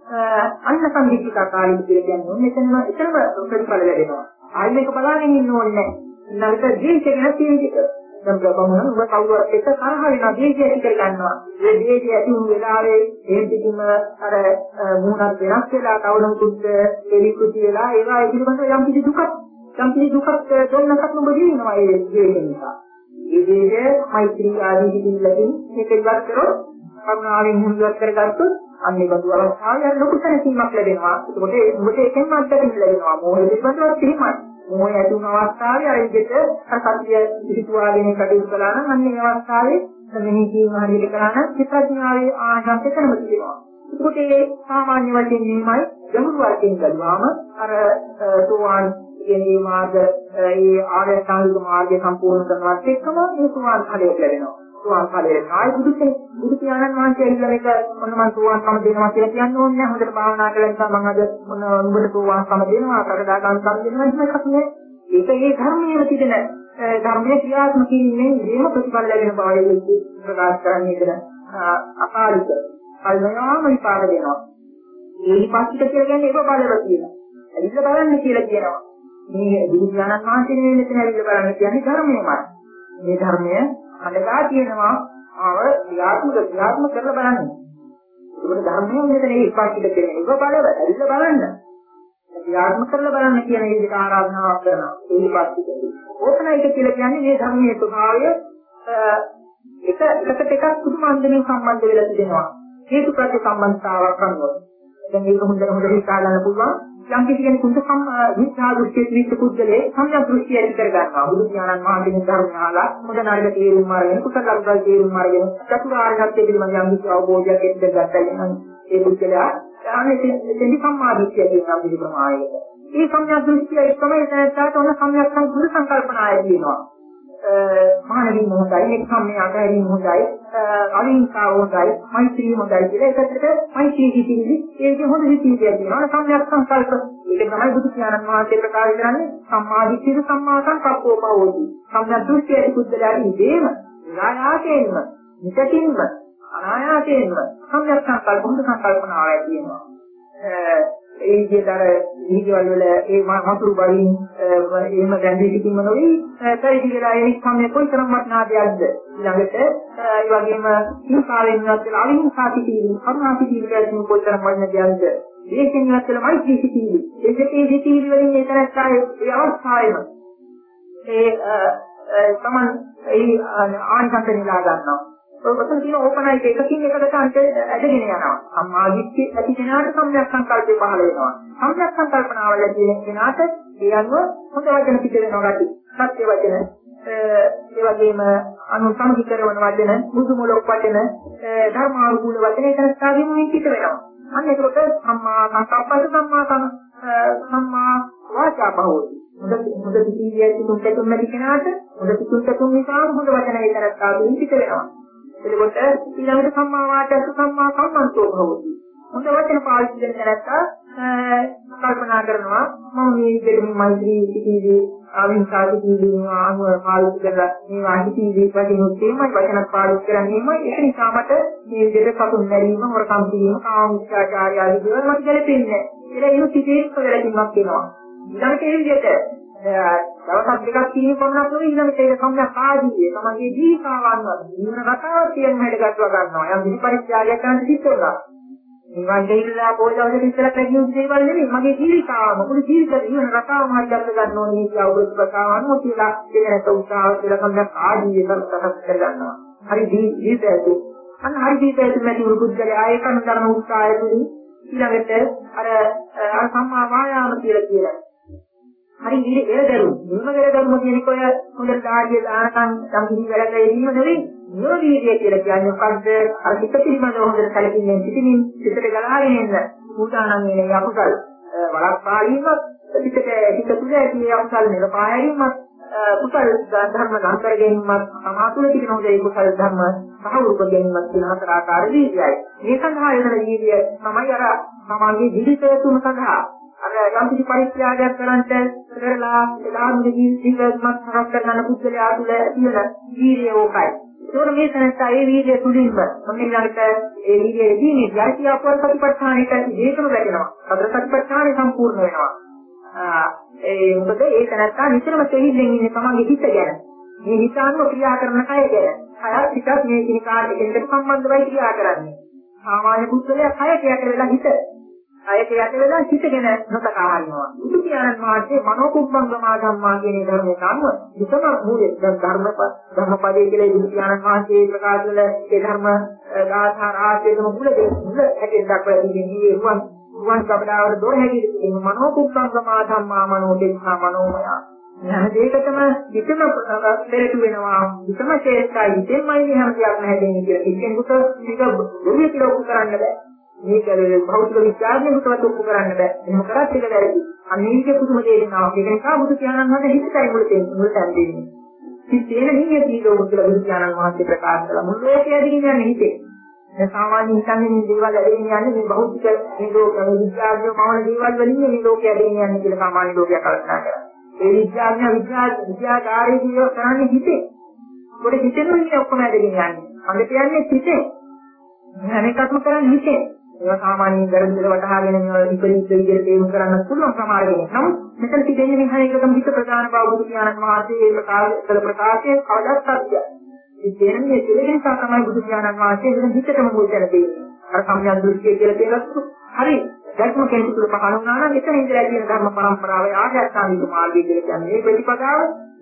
Speaker 2: අන්න සංගීතික කාලෙදි කියලා කියන්නේ මෙතනම එතනම ප්‍රතිඵල ලැබෙනවා. ආයි මේක බලාගෙන ඉන්න ඕනේ නැහැ. ඊළඟට ජීවිතේ ගැන තියෙන්නේ දැන් බබමන ඔබ කවුරු එක තරහ වෙනවා දේශය ඇති කර ගන්නවා. ඒ දේශය ඇති වුණු වෙලාවේ ඒ පිටින්ම අර මුහුණක් වෙනස් වෙලා කවුරුන්කුත් එලිකුටි වෙලා ඒවා පිළිබඳව යම් කිසි දුකක් යම් කිසි දුකක් දුන්නකත් ඔබ දිනනවා ඒ දේශය නිසා. ඒ දේශය මෛත්‍රී ආදී පිළිලකින් මේක ඉවත් කරොත් කරුණාවෙන් මුහුණක් කරගත්තොත් අන්නේ බඳු අවස්ථාවේ ලොකු සැනසීමක් ලැබෙනවා. ඒකට ඔබට එකෙන්ම අත්දැකීම් ලැබෙනවා. මොහොතේ පිළිබඳව තේමයි. මොහේ ඇති වුණ අවස්ථාවේ අර විදිහට අර සත්‍ය පිටුවාගෙන කටයුතු කළා නම් අන්නේ අවස්ථාවේ මෙහි කියන හරියට කරා නම් චිත්තඥාවේ ආශාසය කරම තියෙනවා. ඒකට ඒ සාමාන්‍ය වශයෙන් නිමයි ගැඹුරු වශයෙන් ගලවාම අර සෝවාන් කියන්නේ මාර්ග ඒ ආර්ය සංග මාර්ගය සම්පූර්ණ කරනවත් එක්කම මේ සෝවාන් ඵලය ලැබෙනවා. සෝවාන් ඵලයේ ආයි බුදු කෙනෙක් බුදු පියාණන් වහන්සේ ඉල්ල මේක මොන මන් සෝවාන්කම දෙනවා කියලා කියන්න ඕනේ නැහැ. හොඳට භාවනා කළා නිසා මම අද මොන උඹට සෝවාන්කම දෙනවා කරදාගාමකම් දෙනවා එහෙම එකක් නෑ. ඒක ඒ ධර්මයේ තිබෙන ධර්මයේ ක්‍රියාත්මක කිරීමෙන් එහෙම ප්‍රතිඵල ලැබෙන බවයි ප්‍රකාශ කරන්නේ කියලා අපාරිත කල්මනාම විපාක දෙනවා. ඒ විපාකිත කියලා කියන්නේ ඒක බලවත් කියනවා. ඇවිල්ලා බලන්න කියලා කියනවා. මේ බුදු පියාණන් වහන්සේ මේ මෙතන ඇවිල්ලා බලන්න කියන්නේ ධර්මයමයි. මේ ධර්මය අඳගා තියෙනවා ආව ක්‍රියාත්මක ක්‍රියාත්මක කරලා බලන්න. ඒකට ධර්මයේ මෙතන ඒ විපාකිත කියන්නේ ඒක බලව ඇවිල්ලා බලන්න. ක්‍රියාත්මක කරලා බලන්න කියන විදිහට ආරාධනාවක් කරනවා. ඒ විපාකිත. ඕතනයික කියලා කියන්නේ මේ ධර්මයේ ස්වභාවය එක එකට එකක් පුදුම අන්දමින් සම්බන්ධ වෙලා තිබෙනවා. හේතු ප්‍රත්‍ය සම්බන්ධතාවක් අනුව. දැන් මේක හොඳට හොඳට හිතා ගන්න පුළුවන්. යම් කිසි කෙනෙකුට සම් විඥා දෘෂ්ටියේ විච්ඡ පුද්ගලයේ සම්‍යක් දෘෂ්ටිය ඇති කර ගන්නවා. බුදු ඥානන් වහන්සේගේ ධර්ම අහලා මොකද නරක තේරුම් අරගෙන කුසල අකුසල තේරුම් අරගෙන චතුරාර්ය සත්‍ය පිළිබඳ යම් කිසි අවබෝධයක් ඇති කරගත්තා නම් ඒ පුද්ගලයා අනේ දෙවි සම්මාදිට්ඨිය කියන යම් කිසි ප්‍රමාණයක. මේ සම්‍යක් දෘෂ්ටිය එක්කම එතනට ඔන්න සම්‍යක් සංකල්ප සංකල්පනාය කියනවා. මානවින් මොහොතයි එක් සම්මේ ආකාරයෙන් හොඳයි අවිංකාව හොඳයි මෛත්‍රී හොඳයි කියලා ඒකට මෛත්‍රී කිසිදි ඒක හොඳ විදිහට කියනවා සම්‍යක් සංකල්ප ඒක තමයි බුදු පියාණන් වහන්සේ ප්‍රකාශ කරන්නේ සම්මාදිට්ඨිය සම්මා සංකප්පෝ භවෝති සම්‍යක් දෘෂ්ටියේ පුද්ගලයාගේ දේම ඥානාතේන්ම නිතින්ම අනායාතේන්ම සම්‍යක් සංකල්ප හොඳ සංකල්පනාවක් තියෙනවා ඒ විදිහට අර විදිවල වල ඒ මතුරු බලින් එහෙම ගැඹිරි සිටින්ම නොවි පරිදි වෙලා ඒ සම්මේ කොයිතරම් වටනාදයක්ද ළඟට ඒ වගේම හිංසාවෙන් නැත්නම් අවිහිංසා සිටින කරුණා සිටින ගැටුම් කොයිතරම් වටනාදයක්ද දේශෙන් නැත්නම් මෛත්‍රී සිටින ඒකේ සිටින වලින් ඒ තරස්සාවේ ඒ අවස්ථාවේම ඒ සමන් ඒ ආනිසංස නිලා ගන්නවා ඔතන තියෙන ඕපනයික එකකින් එකකට අන්ත ඇදගෙන යනවා. සම්මාදිට්ඨිය ඇති කෙනාට සම්‍යක් සංකල්පය පහළ වෙනවා. සම්‍යක් සංකල්පනාවල තියෙන කෙනාට ඒ අනුව හොඳ වචන පිට වෙනවා ගැටි. සත්‍ය වචන ඒ වගේම අනුසංගී කරන වචන, මුදුමලොක් වචන, ධර්මානුකූල වචන ඒකත් සාධිමුමින් පිට වෙනවා. අන්න ඒකට සම්මා සංකප්පස සම්මා සම්මා වාචා භවෝති. හොඳ හොඳ සිතිවිලි තුන් තුන් නැති කෙනාට හොඳ තුන් තුන් නිසා හොඳ වචන විතරක් ආවෙන් පිට වෙනවා. එතකොට ඊළඟට සම්මා වාචා සම්මා කම්මන්තෝ භවෝති. හොඳ වචන පාවිච්චි කරන තැනත්තා කල්පනා කරනවා මම මේ විදිහට මෛත්‍රී සිතිවිලි අවිහිංසා සිතිවිලි ආනුව පාවිච්චි කරලා මේ වාහිතිවිලි වලිනුත් එහෙමයි වචන පාවිච්චි කරන්නේ ඒක නිසා මට මේ විදිහට සතුන් මැරීම හොරකම් කිරීම කාමීච්ඡාචාරය ආදී දේවල් මට ගැලපෙන්නේ නැහැ. ඒක ඉනු සිතේ ප්‍රවැළකීමක් වෙනවා. ඊළඟට ඒ විදිහට දවස් දෙකක් කිරීම පමණක් නෙවෙයි ඊළඟට ඒක සම්‍යක් ආදීයේ තමගේ ජීවිතාවන්ව ජීවන රටාව කියන හැඩ ගස්වා ගන්නවා. යම් කිසි පරිත්‍යාගයක් කරන්න සිද්ධ වෙනවා. නිවන් දෙවිලා පොළොවේ ඉස්සලා පැකියු දේවල් නෙවෙයි මගේ ජීවිතාව මුළු ජීවිත ජීවන රටාවම හදන්න ගන්න ඕනේ මේ අවබෝධ ප්‍රකාශන මොකීලා ඒකට උත්සාහ කියලා කම්යක් ආදී එකක් සකස් කර ගන්නවා. හරි ජීවිතයේදී අන්න හරි ජීවිතයේදී මේ උරුකුද්දලේ ආයකන කරන උත්සාහයේදී ඊළඟට අර අර සම්මා වායාම කියලා කියලා. හරි ඊට එළදරු මොනම දෙයක්ම කියන්නේ කොය හොඳට ආදී දානකම් සම්පූර්ණ වෙලකේ ඉන්න නෙවෙයි. නිරෝධීය කියලා කියන්නේ මොකද්ද? අර චිත්ත පිළිබඳව හොඳට සැලකින්නේ සිටිනින් සිතට ගලාගෙන එන්න. උදාහරණ මේ අකුසල් වලක් පාලීමක් පිටට හිත තුළ ඇති අකුසල් නිරපායීමක් කුසල් ධර්ම ගන්තර ගැනීමක් සමාතුල පිටින හොඳේ කුසල් ධර්ම සහවුරුක ගැනීමක් කියන හතර ආකාර වීර්යයයි. මේ සඳහා යන වීර්යය තමයි අර සමාගයේ දිවිසය තුන සඳහා අර යම් කිසි පරිත්‍යාගයක් කරන්ට කරලා එදාම ජීවිතයක් සකස් කරගන්න පුද්ගලයා තුළ තියෙන වීර්යය ඕකයි. ඒකෝර මේ සංස්ථා ඒ වීර්යය තුලින්ම මොන්නේ ඊළඟට ඒ වීර්යයේදී මේ ධර්තිය අපවර සතිපට්ඨානෙට ඒකම වැටෙනවා. සතර සතිපට්ඨානෙ සම්පූර්ණ වෙනවා. ඒ මොකද ඒක නැත්තම් නිතරම තෙහිල්ලෙන් ඉන්නේ තමන්ගේ හිත ගැන. මේ හිතාන්ව ක්‍රියා කරන කය ගැන. කයත් හිතත් මේ කිනිකාට එකට සම්බන්ධවයි ක්‍රියා කරන්නේ. සාමාන්‍ය පුද්ගලයා කයට යට වෙලා හිත අයක යට වෙලා හිත ගැන නොතකා හරිනවා. බුදු පියාණන් වහන්සේ මනෝකුප්පංගමා ධම්මා කියන ධර්මයට අනුව විසම මූලයේ ධර්ම ධර්මපදයේ කියලා බුදු පියාණන් වහන්සේ ප්‍රකාශ කළ ඒ ධර්ම ගාථා රාශියකම මුලදී මුල හැටියට දක්වලා තියෙන්නේ රුවන් රුවන් කපඩාවල දොර හැටියට තියෙන මනෝකුප්පංගමා ධම්මා මනෝදේශා මනෝමය හැම දෙයකටම විසම පෙරට වෙනවා විසම ශේෂ්ඨයි දෙමයි හැම දෙයක්ම හැදෙන්නේ කියලා. ඒකෙන් උත මේක දෙවිය කියලා ඔප්පු කරන්න බෑ. මේක භෞතික විද්‍යාඥයෙකුට ඔප්පු කරන්න බෑ. එහෙම කරත් ඒක වැරදි. අනීක පුදුම දෙයක්නවා. ඒක නිසා බුදු පියාණන් වහන්සේ හිතයි මුල තියෙන්නේ මුල තැන්දෙන්නේ. සිතේන නියති ලෝක කියලා බුදු පියාණන් වහන්සේ ප්‍රකාශ කළා. මුළු ලෝකයේ දිගින් යන්නේ හිතේ. මේ සාමාන්‍ය හිතන්නේ මේ දේවල් ඇදගෙන යන්නේ මේ භෞතික මේ ලෝක විද්‍යාඥයෝ පවන දේවල් වලින් මේ ලෝකයේ ඇදගෙන යන්නේ කියලා සාමාන්‍ය ලෝකයා කල්පනා කරා. ඒ විද්‍යාඥ විද්‍යා විද්‍යාකාරී කියෝ කරන්නේ හිතේ. පොඩි හිතෙනුයි මේ ඔක්කොම ඇදගෙන යන්නේ. අද කියන්නේ හිතේ. හැම එකක්ම කරන්නේ හිතේ. ඒවා සාමාන්‍යයෙන් ගරන්දල වටහාගෙන මේවා ඉපරිත් විදිහට තේරුම් කරන්න පුළුවන් සමහර කෙනෙක්. නමුත් මෙතන තිබෙන්නේ මේ හැම එකකම හිත ප්‍රධාන බව බුදු පියාණන් වහන්සේ ප්‍රකාශ කළ ප්‍රකාශයේ කවදාවත් සත්‍යයි. ඒ කියන්නේ දෙලෙන් තමයි බුදු පියාණන් වහන්සේ වෙන හිතටම මුල් තැන දෙන්නේ. අර සම්‍යක් දෘෂ්ටිය කියලා කියනකොට හරි ධර්ම කෙනෙකු තුළ පහළ වුණා නම් එතන ඉඳලා කියන ධර්ම පරම්පරාවේ ආර්යසංගික මාර්ගය කියලා කියන්නේ මේ ප්‍රතිපදාව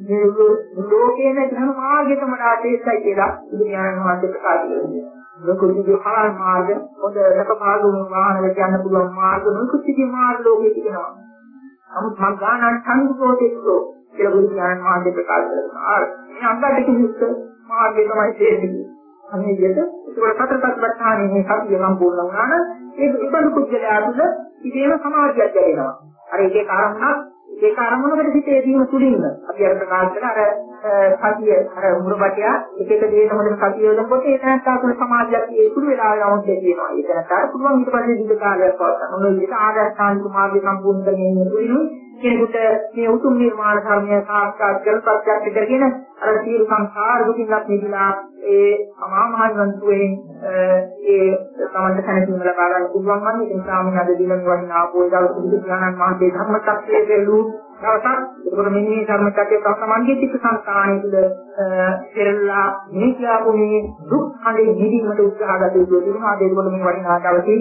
Speaker 2: මේ ලෝකයේ ධර්ම මාර්ගයටම ආදේශයි කියලා බුදු පියාණන් වහන්සේ ප්‍රකාශ කළා. ලෝකෙදී හාල් මාර්ග හොඳ රකපාලුන් වාහන වල යන්න පුළුවන් මාර්ග නොකුත්ති මාර්ග ලෝකෙ තිබෙනවා. නමුත් මම ගානන් සංගෝතේකෝ කියලා බුදු පියාණන් වහන්සේ ප්‍රකාශ කළා. මේ අංගඩ කිහිප මාර්ගය තමයි තේරෙන්නේ. අනේ විදිහට ඒක සතර සතිපට්ඨානෙ මේ සතිය සම්පූර්ණ වුණා නම් ඒක ඉබඳු පුද්ගලයා තුළ ඉතේම සමාධියක් ලැබෙනවා. අර ඒකේ කාරණා ඒක අරමුණකට හිතේ දීම තුලින්ම අපි අර ප්‍රකාශ කළා අර සතිය අර මුරපටිය එක එක දේකට හොඳට සතිය යොදනකොට ඒ තැනට තුළ සමාධියක් ඒ කුළු වෙලාවට අවශ්‍ය වෙනවා. ඒ තැනට පුළුවන් ඊට පස්සේ දීර්ඝ කාලයක් පවත්වා මොන විදිහට ආදායස්ථානික මාර්ගය සම්පූර්ණ කරගෙන ඉන්නේ කෙනෙකුට මේ උතුම් නිර්මාණ ධර්මය සාක්ෂාත් කර ප්‍රත්‍යක්ෂ කරගෙන අර සියලු සංසාර දුකින්වත් මිදලා ඒ අමා මහ නිවන්තුවේ ඒ තමන්ට දැනීම ලබා ගන්න පුළුවන් වන්නේ ඒ නිසා මේ අද දින වටිනා ආපෝ දවස් බුදු ඥානන් මහත්මේ ධර්ම tattve දෙලු දවසක් ඒකවල මෙන්නේ ධර්ම tattve ප්‍රසමන්ගේ චිත්ත සංස්කාරණය තුළ පෙරලා මේ කියපු මේ දුක් හඳේ නිදීමට උත්සාහ ගත යුතු වෙනවා. ඒකවල මේ වටිනා දවසේ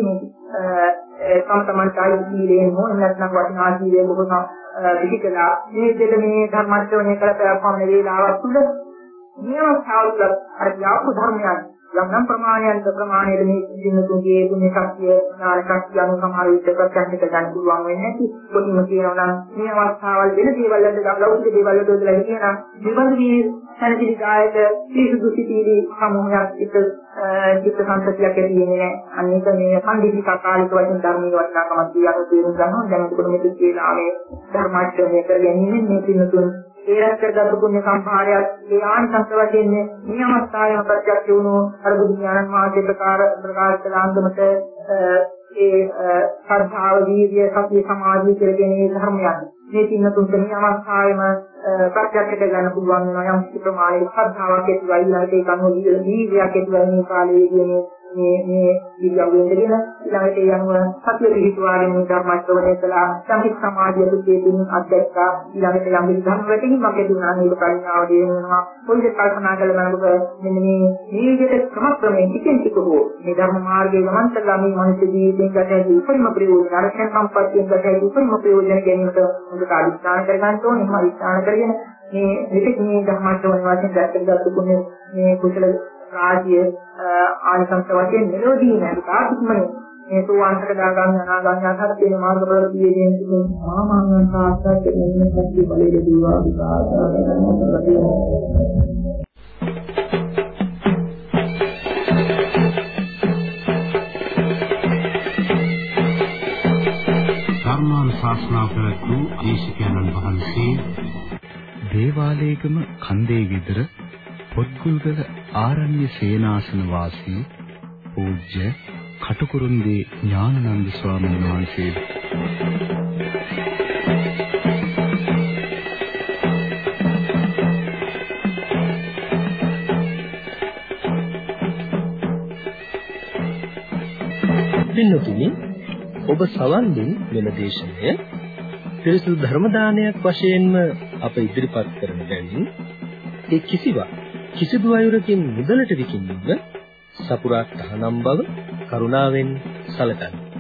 Speaker 2: මේ තම තමන්ටයි සීලයෙන් මොන නැත්නම් වටිනා සීලයෙන් බොහොම පිළිකලා මේ දෙක මේ ධර්මස්ත්‍රණය කළ පැවැත්ම වේලාවක් තුළ නියම සාවුල අර යාපු ධර්මයන් යම් යම් ප්‍රමාණයන්ත ප්‍රමාණයට මේ දිනතුන්ගේ පුණ්‍ය ශක්තිය ඥාන ශක්තිය අනුව සමහර විට ප්‍රත්‍යක්ෂ කරගන්න පුළුවන් වෙන්නේ නැති. කොටිම කියනවා නම් මේ අවස්ථාවල් වෙන දේවල් වලට ලෞකික දේවල් වලට උදලා කියනවා. මෙවන්දී සැනසෙලි කායක පිරිසුදු සිටිලි සමූහයක් එක චිත්ත සංසතියක් ඇති වෙන්නේ නැහැ. අනික මේ පඬිතික කාලික වශයෙන් ධර්මයේ වටිනාකමක් කියන්න තේරුම් ගන්නවා. දැන් එතකොට මෙතන කියලා මේ ධර්මාචරණය කරගැනීමෙන් මේ පින්නතුන් ඒ රැස් කරගත් පුණ්‍ය සම්භාරයක් ඒ ආනිසංස වශයෙන් මේ අවස්ථාවේ ප්‍රත්‍යක්ෂ වුණු අර බුදු ඥානන් වහන්සේ ප්‍රකාර ප්‍රකාශ කළ අන්දමට ඒ සර්ධාව වීර්ය සතිය සමාධිය කියලා කියන මේ ධර්මයන් මේ පින්නතුන්ට මේ අවස්ථාවේම ප්‍රත්‍යක්ෂ කරගන්න පුළුවන් වෙනවා. යම් කිසි ප්‍රමාණයක සර්ධාවක් ඇති වෙයි ඊළඟට ඒක අනුව වීර්යයක් ඇති වෙයි මේ කාලයේදී මේ මේ මේ විද්‍යාවෙන් දෙන ඊළඟට ඒ අනුව සතිය පිහිටුවාගෙන මේ ධර්මස්වණය කළා. සංහිත් සමාධිය දුකේකින් අධ්‍යක්ෂා ඊළඟට යම් කිසි ධර්ම වැටීමක් ඇති වුණා නේද ප්‍රඥාව දෙවෙනවා. පොඩි කල්පනා කරලා බලනකොට මෙන්න මේ මේ විදිහට ක්‍රමක්‍රමයෙන් ටිකෙන් ටික හෝ මේ ධර්ම මාර්ගයේ ගමන් කළා මේ මනුෂ්‍ය ජීවිතයෙන් ගත හැකි උපරිම ප්‍රයෝජන අරගෙන සම්පත්තියෙන් ගත හැකි උපරිම ප්‍රයෝජන ගැනීමට උඹට අදිස්ථාන කරගන්න ඕනේ. එහෙම අදිස්ථාන කරගෙන මේ විදිහට මේ ධර්මස්වණය වශයෙන් දැක්කගත්තු කුණේ මේ කුසල රාජ්‍ය ආනිසංස වශයෙන් මෙලොවදී නේද තාක්ෂණය මේ සෝවාන්තක දාගන්න අනාගාමී ආකාර තියෙන මාර්ගවල පිළිදෙන සිටින මාමාංගන් සාස්ත්‍රයෙන් මෙන්න සත්‍ය බලයේ දීවා
Speaker 1: ධර්මානුශාසනා කරපු දේශකයන්න් වහන්සේ දේවාලයේගම කන්දේ ගෙදර පොත්ගුල්ගල ආරණ්‍ය සේනාසන වාසී පූජ්‍ය කටුකුරුන්දී ඥානানন্দ ස්වාමීන් වහන්සේ.
Speaker 3: පින්නතුනි ඔබ සවන් දුන් මෙම දේශනය පිරිසුදු ධර්ම දානයක් වශයෙන්ම අප ඉදිරිපත් කරන බැවින් ඒ කිසිවක් කිසිදු අයුරකින් මුදලට විකිණීම සපුරා තහනම් බව කරුණාවෙන් සැලකන්න.